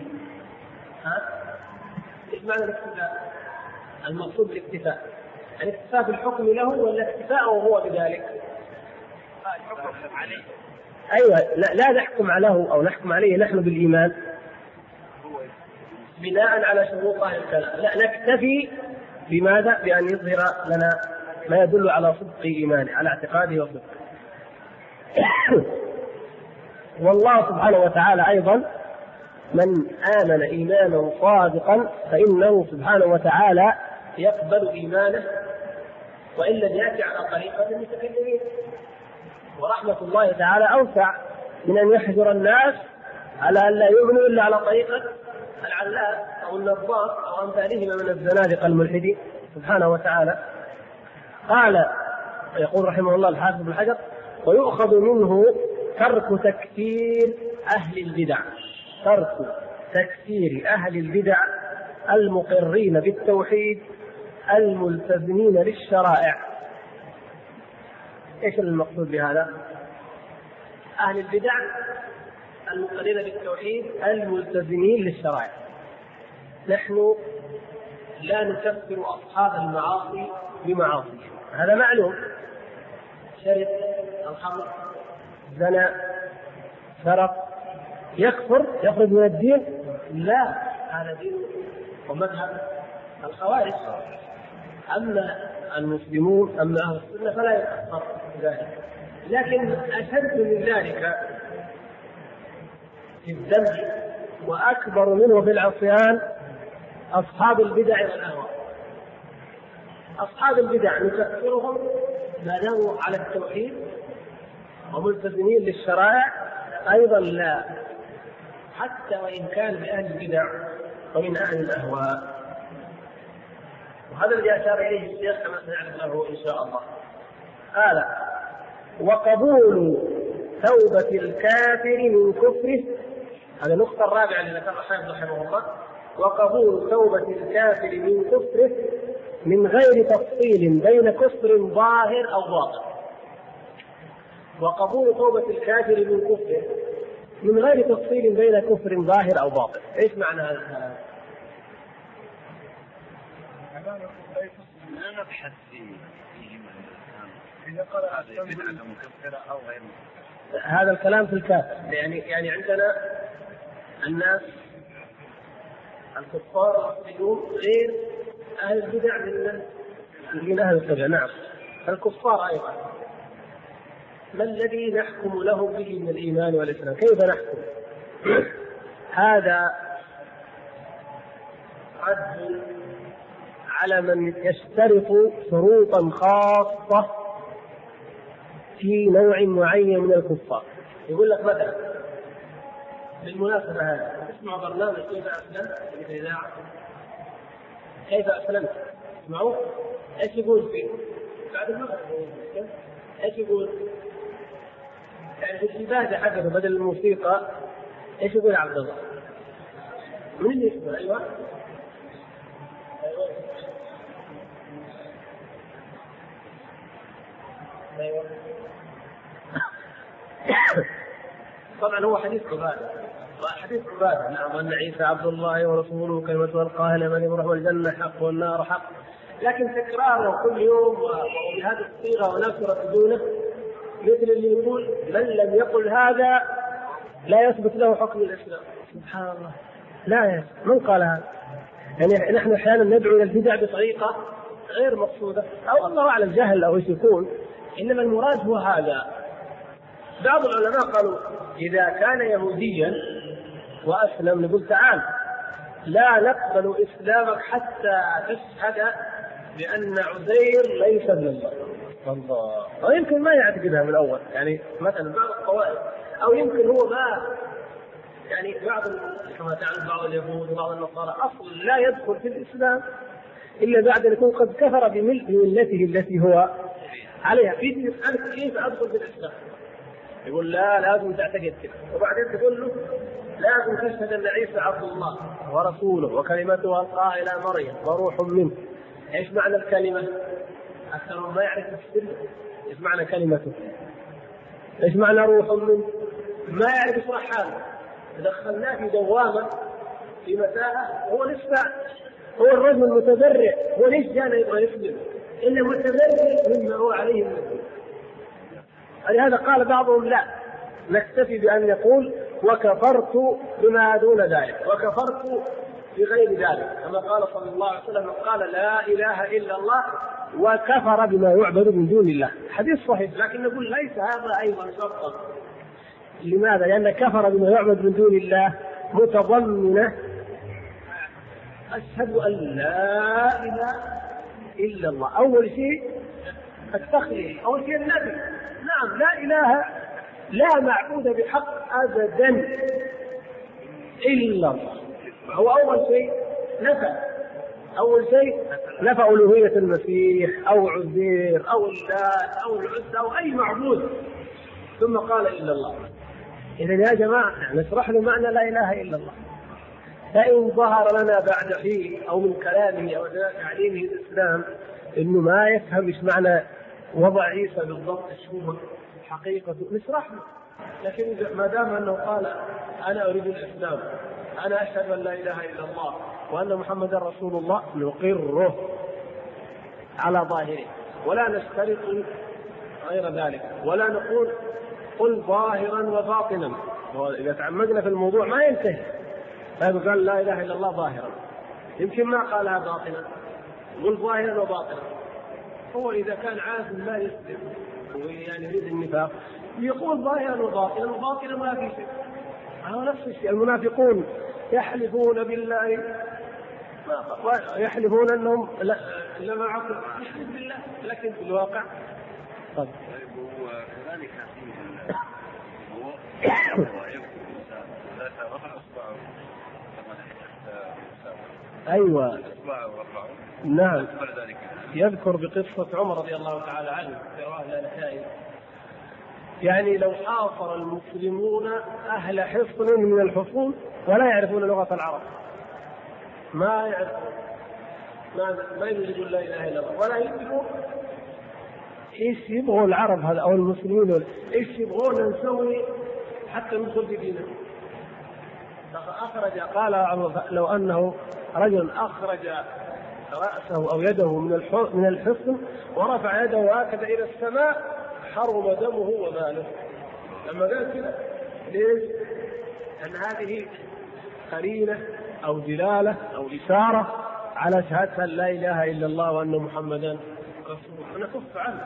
إيش معنى الاكتفاء؟ المقصود بالاكتفاء الاكتفاء بالحكم له، ولا اكتفاء وهو بذلك؟ الحكم عليه. أيوة، لا نحكم عليه أو نحكم عليه نحن بالإيمان بناء على شروط الكلام، لا نكتفي بماذا؟ بأن يظهر لنا ما يدل على صدق إيمانه، على اعتقاده وصدقه. والله سبحانه وتعالى أيضا من آمن إيمانا صادقا فإنه سبحانه وتعالى يقبل إيمانه وإن لم يأتي على طريقة المتكلمين. ورحمة الله تعالى أوسع من أن يحجر الناس على أن لا يؤمنوا إلا على طريقة العلاء أو النظار أو أمثالهما من الزنادقة الملحدين سبحانه وتعالى. قال يقول رحمه الله الحافظ ابن حجر: ويؤخذ منه ترك تكفير أهل البدع، ترك تكفير أهل البدع المقرين بالتوحيد الملتزمين للشرائع. ايش المقصود بهذا؟ أهل البدع المقرين بالتوحيد الملتزمين للشرائع. نحن لا نكفر أصحاب المعاصي بمعاصي، هذا معلوم. شرب، الخمر، زنا، سرق، يكفر يخرج من الدين؟ لا، هذا دين ومذهب الخوارج. أما المسلمون، أما أهل السنة فلا يكفر ذلك. لكن أشد من ذلك في الذنب وأكبر منه في العصيان أصحاب البدع والأهواء. أصحاب البدع نكفرهم ما داموا على التوحيد وملتزمين للشرائع، أيضا لا، حتى وإن كان من أهل البدع ومن أهل الأهواء. وهذا الذي أشار إليه الشيخ كما سنعرف له إن شاء الله. قال: وقبول توبة الكافر من كفره، هذا النقطة الرابعة اللي ذكرها الشيخ رحمه الله. وقبول توبة الكافر من كفره من غير تفصيل بين كفر ظاهر أو باطن. وقبول توبة الكافر من كفره من غير تفصيل بين كفر ظاهر أو باطن. إيش معنى هذا الكلام؟ لا نبحث فيه إذا قال هذه بدعة مكفرة أو غير مكفرة. هذا الكلام في الكافر، يعني عندنا الناس الكفار المسلمون غير أهل البدع من أهل البدع. نعم، الكفار أيضا ما الذي نحكم له به من الإيمان والإسلام؟ كيف نحكم؟ هذا رد على من يشترط شروطا خاصة في نوع معين من الكفار. يقول لك مثلا بالمناسبة هذا اسمعوا برنامج كيف أسلمت في الإذاعة، كيف أسلمت، اسمعوا ايش يقول فيه بعد المغرب، ايش يقول؟ يعني في الشباهة حقته بدل الموسيقى ايش يقول عبد الله؟ من اللي يسمع؟ ايوه ايوه طبعا هو حديث عبادة. نعم، أن عيسى عبد الله ورسوله كلمة ألقاها لمن يبرح الجنة حق والنار حق، لكن تكراره كل يوم وبهذه الصيغة ونفسه دونه مثل اللي يقول من لم يقل هذا لا يثبت له حكم الإسلام. سبحان الله، لا من قال هذا؟ يعني نحن أحيانا ندعو إلى البدع بطريقة غير مقصودة أو الله أعلم جهل أو ايش يكون، إنما المراد هو هذا. بعض العلماء قالوا إذا كان يهوديا وأسلم نقول تعال لا نقبل إسلامك حتى تشهد بأن عزير ليس ابن الله. ويمكن ما يعتقدها من الأول، يعني مثلا بعض الطوائف، أو يمكن هو ما يعني كما تعلم بعض اليهود وبعض النصارى أصلا لا يدخل في الإسلام إلا بعد أن يكون قد كفر بملته التي هو عليها. في يسألك كيف أدخل في الإسلام؟ يقول لا لازم تعتقد كده، وبعدين تقول له لازم تشهد أن عيسى عبد الله ورسوله وكلمته ألقاها إلى مريم وروح منه. إيش معنى الكلمة؟ أكثر ما يعرف السر. إيش معنى كلمته؟ إيش معنى روح منه؟ ما يعرف يشرح هذا. دخلناه في دوامة في متاهة، هو لسه هو الرجل المتبرع، هو ليش جانا يبغى يسلم إلا متبرع مما هو عليه المسلم. لهذا قال بعضهم لا نكتفي بأن يقول وكفرت بما دون ذلك، وكفرت بغير ذلك، كما قال صلى الله عليه وسلم قال لا إله إلا الله وكفر بما يعبد من دون الله. حديث صحيح، لكن نقول ليس هذا أيضا شرطا. لماذا؟ لأن كفر بما يعبد من دون الله متضمنة أشهد أن لا إله إلا الله. أول شيء التخلية، أول شيء النبي. نعم، لا إله لا معبود بحق أبدا إلا الله. هو أول شيء نفى ألوهية المسيح أو عزير أو اللات أو العزى أو أي معبود، ثم قال إلا الله. إذن يا جماعة نشرح له معنى لا إله إلا الله. فإن ظهر لنا بعد حين أو من كلامه أو تعليمه الإسلام إنه ما يفهم إيش معنى وضع عيسى بالضبط شو حقيقة نشرح له، لكن ما دام أنه قال أنا أريد الإسلام، أنا أشهد أن لا إله إلا الله وأن محمد رسول الله، نقره على ظاهره ولا نشترط غير ذلك، ولا نقول قل ظاهرا وباطنا. إذا تعمقنا في الموضوع ما ينتهي. قال لا إله إلا الله ظاهرا، يمكن ما قالها باطنا، قل ظاهرا وباطنا. هو إذا كان عازم لا يسلم ويعني يريد النفاق يقول ظاهرا وباطنا، وباطنا ما في شيء. هو نفس الشيء. المنافقون يحلفون بالله ويحلفون أنهم لما عقل يحلف بالله، لكن في الواقع طيب. هو كذلك هو رفع أصبعه كما أيوة نعم. يذكر بقصة عمر رضي الله تعالى عنه في رواه النسائي، يعني لو حاصر المسلمون أهل حصن من الحصون ولا يعرفون لغة العرب، ما يعرفون، ما يقول لا إله إلا الله، ولا يدرون إيش يبغوا العرب هذا أو المسلمين، إيش يبغون نسوي حتى ندخل في دينه. أخرج قال لو أنه رجل أخرج رأسه أو يده من الحصن ورفع يده هكذا إلى السماء حرم دمه وماله. لما قال كده ليش؟ أن هذه قرينة أو دلالة أو إشارة على شهادة لا إله إلا الله وأن محمدا رسول الله. نكف عنه.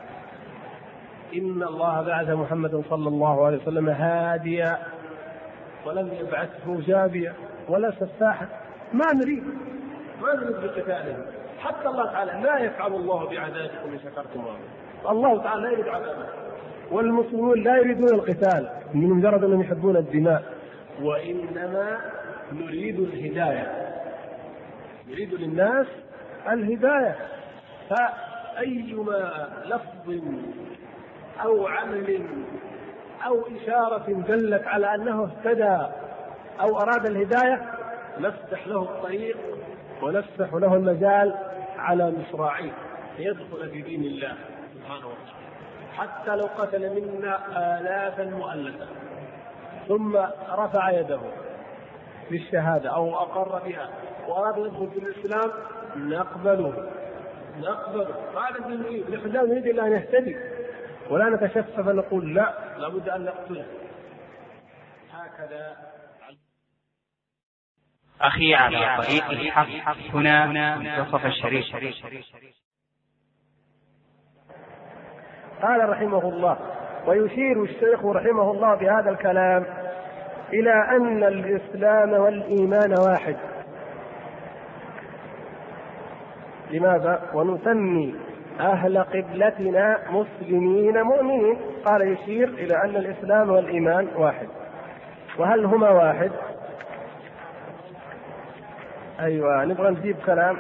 إن الله بعث محمدا صلى الله عليه وسلم هاديا ولم يبعثه جابيا ولا سفاحا. ما نريد بقتاله. حتى الله تعالى لا يفعل الله بعذابكم إن شكرتم وآمنتم. الله تعالى لا يريد عذابه، والمسلمون لا يريدون القتال من مجرد أنهم يحبون الدماء، وإنما نريد الهداية، نريد للناس الهداية. فأيما لفظ أو عمل أو إشارة دلت على أنه اهتدى أو أراد الهداية نفتح له الطريق ونفتح له المجال على مصراعيه ليدخل في دين الله سبحانه وتعالى، حتى لو قتل منا آلافا مؤلفة ثم رفع يده بالشهادة أو أقر بها وأراد يدخل في الإسلام نقبله. هذا نريد، نحن لا نريد إلا أن يهتدي ولا نتشفف نقول لا لابد أن نقتله. هكذا أخي على طريق الحق هنا منتصف الشريف. قال رحمه الله: ويشير الشيخ رحمه الله بهذا الكلام إلى أن الإسلام والإيمان واحد. لماذا؟ ونسمي أهل قبلتنا مسلمين مؤمنين. قال يشير إلى أن الإسلام والإيمان واحد. وهل هما واحد؟ أيوة، نبغى نجيب كلام.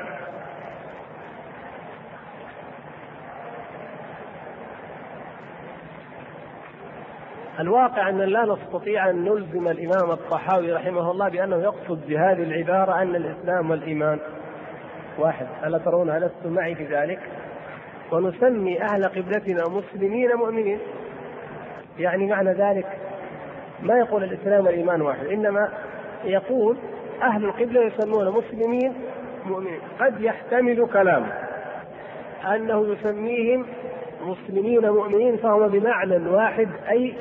الواقع أن لا نستطيع أن نلزم الإمام الطحاوي رحمه الله بأنه يقصد بهذه العبارة أن الإسلام والإيمان واحد. ألا ترون ألستم معي في ذلك؟ ونسمي أهل قبلتنا مسلمين مؤمنين، يعني معنى ذلك ما يقول الإسلام والإيمان واحد، إنما يقول أهل القبلة يسمون مسلمين مؤمنين. قد يحتمل كلام أنه يسميهم مسلمين مؤمنين فهم بمعنى واحد، أي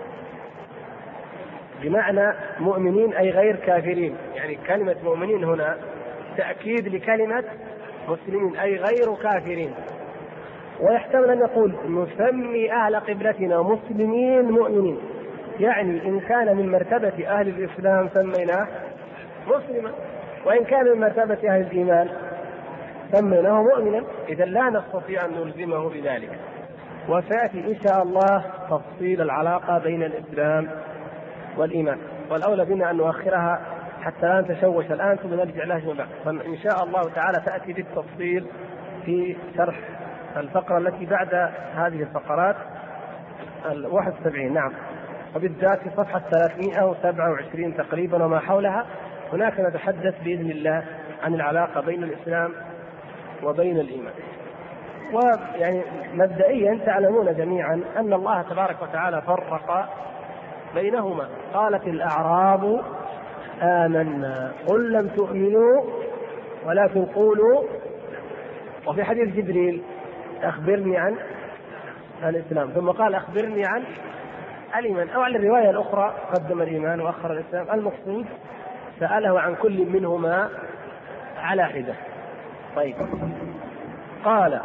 بمعنى مؤمنين أي غير كافرين. يعني كلمة مؤمنين هنا تأكيد لكلمة مسلمين أي غير كافرين. ويحتمل أن نقول نسمي أهل قبلتنا مسلمين مؤمنين، يعني إن كان من مرتبة أهل الإسلام سميناه مسلما، وإن كان من مرتبة أهل الإيمان سميناه مؤمنا. إذا لا نستطيع أن نلزمه بذلك. وسيأتي إن شاء الله تفصيل العلاقة بين الإسلام والإيمان، والأولى بنا أن نؤخرها حتى لا نتشوش الآن ثم نرجع لها فيما بعد. فإن شاء الله تعالى تأتي بالتفصيل في شرح الفقرة التي بعد هذه الفقرات 71. نعم، وبالذات في صفحة 327 تقريبا وما حولها. هناك نتحدث بإذن الله عن العلاقة بين الإسلام وبين الإيمان. ويعني مبدئيا تعلمون جميعا أن الله تبارك وتعالى فرق بينهما. قالت الأعراب آمنا قل لم تؤمنوا ولكن قولوا. وفي حديث جبريل أخبرني عن الإسلام، ثم قال أخبرني عن الإيمان. أو على الرواية الأخرى قدم الإيمان وأخر الإسلام. المقصود سأله عن كل منهما على حدة. طيب، قال: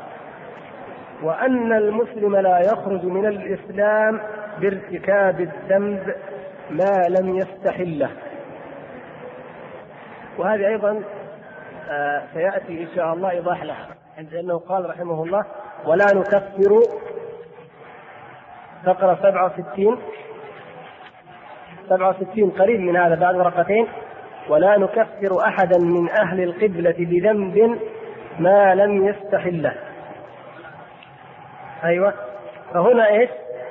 وأن المسلم لا يخرج من الإسلام بارتكاب الذنب ما لم يستحله. وهذه أيضا سيأتي إن شاء الله إيضاح لها، عند أنه قال رحمه الله: ولا نكفر، فقرة 67 قريب من هذا بعد ورقتين: ولا نكفر أحدا من أهل القبلة بذنب ما لم يستحله. أيوة، فهنا إيش؟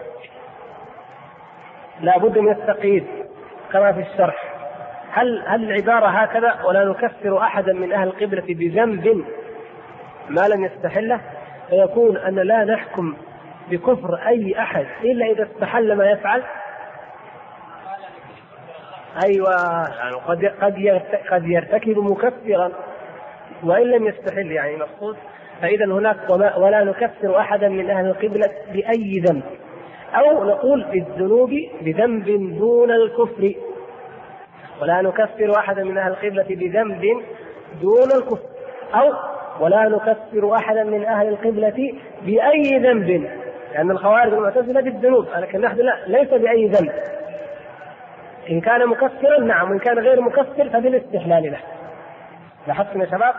لا بد من التقييد كما في الشرح. هل العبارة هكذا: ولا نكفر أحدا من أهل القبلة بذنب ما لم يستحله، فيكون أن لا نحكم بكفر أي أحد إلا إذا استحل ما يفعل؟ أيوة، يعني قد يرتكب مكفرا وإن لم يستحل، يعني مقصود. فإذا هناك ولا نكفر أحدا من أهل القبلة بأي ذنب، أو نقول بالذنوب بذنب دون الكفر، ولا نكفر أحدا من أهل القبلة بذنب دون الكفر، أو ولا نكفر أحدا من أهل القبلة بأي ذنب، لأن الخوارج المعتزلة بالذنوب، لكن نحن لا، ليس بأي ذنب. إن كان مكفرا نعم، وإن كان غير مكفر فبالاستحلال له. لاحظتم يا شباب؟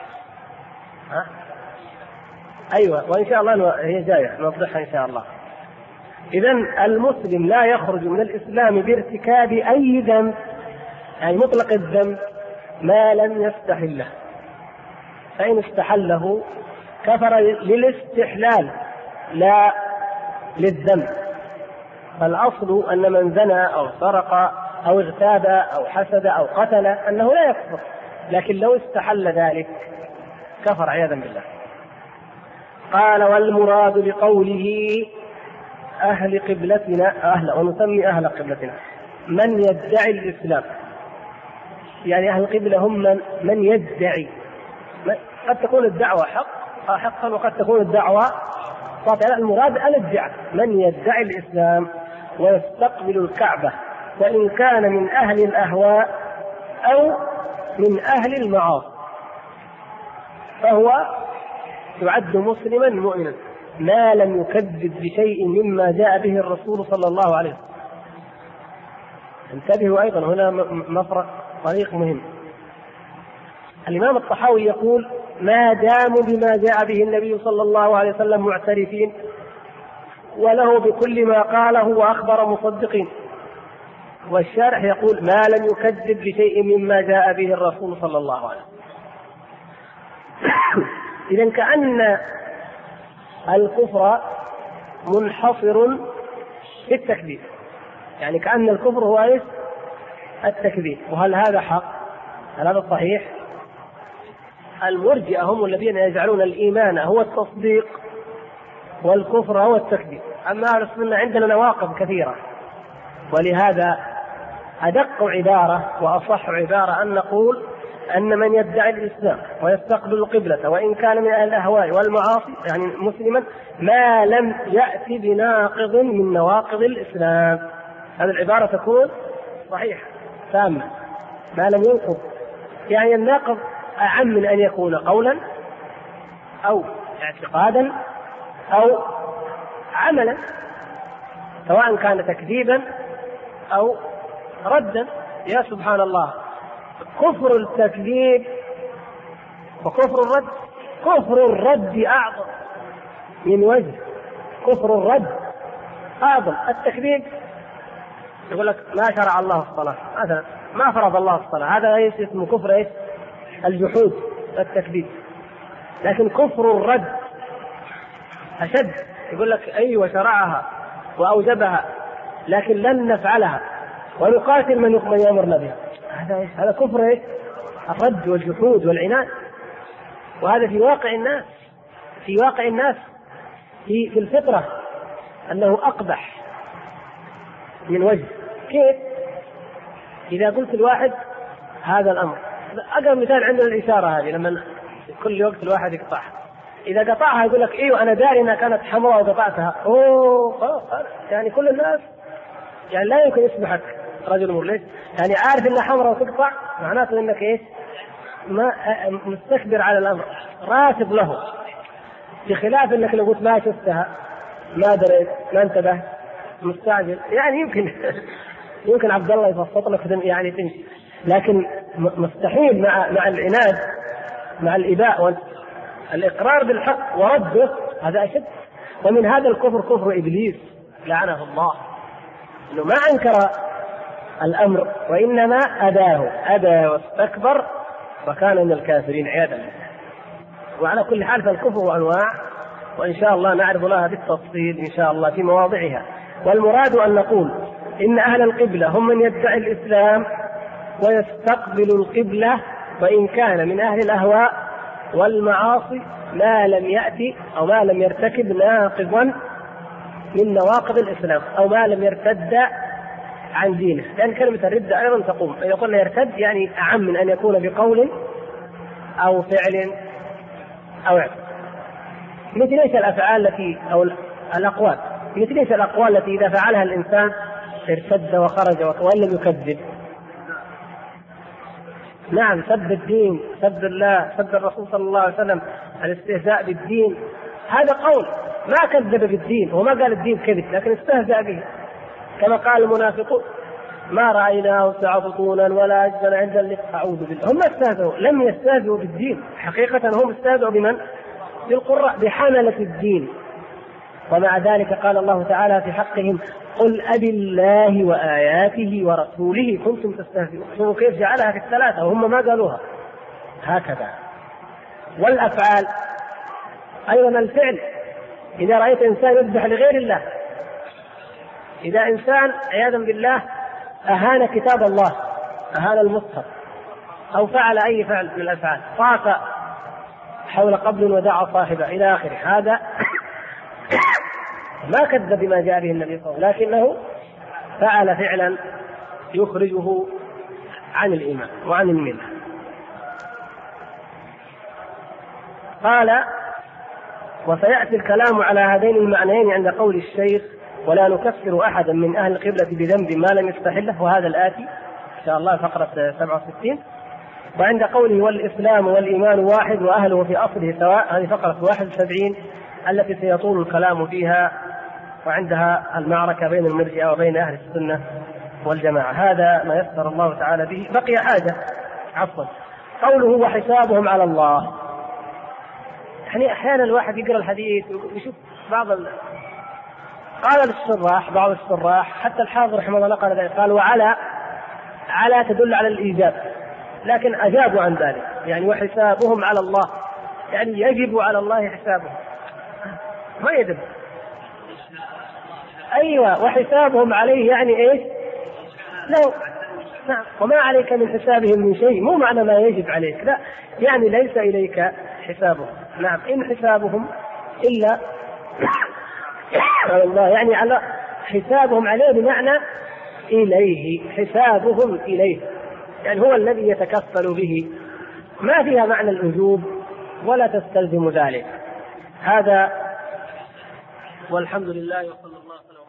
أيوة، وإن شاء الله هي جاية نوضحها إن شاء الله. إذن المسلم لا يخرج من الإسلام بارتكاب أي ذنب، يعني مطلق الذنب، ما لم يستحله، فإن استحله كفر للاستحلال لا للذنب. فالأصل أن من زنى أو سرق أو اغتاب أو حسد أو قتل أنه لا يكفر، لكن لو استحل ذلك كفر عياذا بالله. قال: والمراد بقوله أهل قبلتنا، ونسمي أهل قبلتنا من يدعي الإسلام، يعني أهل القبلة هم من يدعي. قد تكون الدعوة حقا وقد تكون الدعوة باطلة. المراد الادعاء، من يدعي الإسلام ويستقبل الكعبة، وإن كان من أهل الأهواء أو من أهل المعاصي فهو يعد مسلما مؤمنا ما لم يكذب بشيء مما جاء به الرسول صلى الله عليه وسلم. انتبهوا أيضا، هنا مفرق طريق مهم. الإمام الطحاوي يقول: ما داموا بما جاء به النبي صلى الله عليه وسلم معترفين وله بكل ما قاله وأخبر مصدقين. والشارح يقول: ما لم يكذب بشيء مما جاء به الرسول صلى الله عليه وسلم. إذن كأن الكفر منحصر في التكذيب، يعني كأن الكفر هو التكذيب. وهل هذا حق؟ هل هذا صحيح؟ المرجئة هم الذين يجعلون الإيمان هو التصديق والكفر هو التكذيب. أما أهل السنة عندنا نواقض كثيرة، ولهذا أدق عبارة وأصح عبارة أن نقول أن من يدعي الإسلام ويستقبل القبلة وإن كان من أهل الأهواء والمعاصي، يعني مسلما، ما لم يأتي بناقض من نواقض الإسلام. هذه العبارة تكون صحيحة تامة، ما لم ينقض، يعني الناقض أعم من أن يكون قولا أو اعتقادا أو عملا، سواء كان تكذيبا أو ردا. يا سبحان الله، كفر التكذيب وكفر الرد، كفر الرد أعظم من وجه. كفر الرد أعظم. التكذيب يقول لك ما شرع الله الصلاة، هذا ما فرض الله الصلاة، هذا اسمه كفر الجحود التكذيب. لكن كفر الرد أشد، يقول لك أيوة شرعها وأوجبها لكن لن نفعلها ونقاتل من يأمرنا بها. هذا كفر الرد والجحود والعناد. وهذا في واقع الناس، في واقع الناس في الفطرة أنه أقبح من وجه. كيف؟ إذا قلت الواحد هذا الأمر، أقرب مثال عندنا الإشارة هذه، لما كل وقت الواحد يقطعها، إذا قطعها يقول لك إيوه أنا داري أنها كانت حمراء وقطعتها، أوه خلاص، يعني كل الناس يعني لا يمكن يسمحك رجل مرلس، يعني عارف إنها حمراء وتقطع، معناته إنك إيه؟ ما مستكبر على الأمر، راتب له، بخلاف إنك لو قلت ما شفتها، ما دريت، ما انتبه، مستعجل، يعني يمكن عبد الله يبسط لك يعني تمشي، لكن مستحيل مع العناد، مع الإباء والإقرار بالحق ورده، هذا أشد. ومن هذا الكفر كفر إبليس لعنه الله، إنه ما أنكر الأمر وإنما أبى واستكبر وكان من الكافرين عياذا بالله. وعلى كل حال فالكفر أنواع، وإن شاء الله نعرض لها بالتفصيل إن شاء الله في مواضعها. والمراد أن نقول إن أهل القبلة هم من يدعي الإسلام ويستقبل القبلة وإن كان من أهل الأهواء والمعاصي ما لم يأتي أو ما لم يرتكب ناقضا من نواقض الإسلام، أو ما لم يرتد عن دينه، لأن كلمة الردة أيضا تقوم، إذا قلنا يرتد يعني أعم من أن يكون بقول أو فعل أو اعتقاد. مثل ليس الأفعال التي أو الأقوال، مثل ليس الأقوال التي إذا فعلها الإنسان ارتد وخرج وإن لم يكذب. نعم، سب الدين، سب الله، سب الرسول صلى الله عليه وسلم، الاستهزاء بالدين، هذا قول ما كذب بالدين وما قال الدين كذب، لكن استهزأ به، كما قال المنافقون ما رأيناه سعى بطونا ولا أجبن عند اللقاء. أعوذ بالله، هم استهزئوا، لم يستهزئوا بالدين، حقيقة هم استهزئوا بمن؟ بالقراء، بحملة الدين. ومع ذلك قال الله تعالى في حقهم قل أبي الله وآياته ورسوله كنتم تستهزئون. كيف جعلها في الثلاثة وهم ما قالوها هكذا. والأفعال أيضا، الفعل، إذا رأيت إنسان يذبح لغير الله، إذا إنسان عياذا بالله أهان كتاب الله، أهان المصحف، أو فعل أي فعل من الأفعال، طاف حول قبر ودعا صاحبه إلى آخره، هذا ما كذب بما جاء به النبي صلى الله عليه وسلم، لكنه فعل فعلا يخرجه عن الإيمان وعن الملة. قال وسيأتي الكلام على هذين المعنيين عند قول الشيخ ولا نكفر أحدا من أهل القبلة بذنب ما لم يستحله، وهذا الآتي إن شاء الله فقرة 67. وعند قوله والإسلام والإيمان واحد وأهله في أصله سواء، هذه فقرة 71 التي سيطول الكلام فيها، وعندها المعركة بين المرجئة وبين أهل السنة والجماعة. هذا ما يسر الله تعالى به. بقي حاجة، عفوا، قوله وحسابهم على الله. يعني أحيانا الواحد يقرأ الحديث ويشوف قال الشراح، بعض الشراح حتى الحافظ رحمه الله قال ذلك، قال وعلى تدل على الإيجاب، لكن أجابوا عن ذلك، يعني وحسابهم على الله، يعني يجب على الله حسابهم، ما يجب. أيوة، وحسابهم عليه يعني إيش؟ لا، نعم، وما عليك من حسابهم من شيء، مو معنى ما يجب عليك، لا، يعني ليس إليك حسابهم. نعم، إن حسابهم إلا على الله، يعني على حسابهم عليه بمعنى إليه، حسابهم إليه، يعني هو الذي يتكفل به، ما فيها معنى الوجوب ولا تستلزم ذلك. هذا والحمد لله وصلى الله عليه وسلم.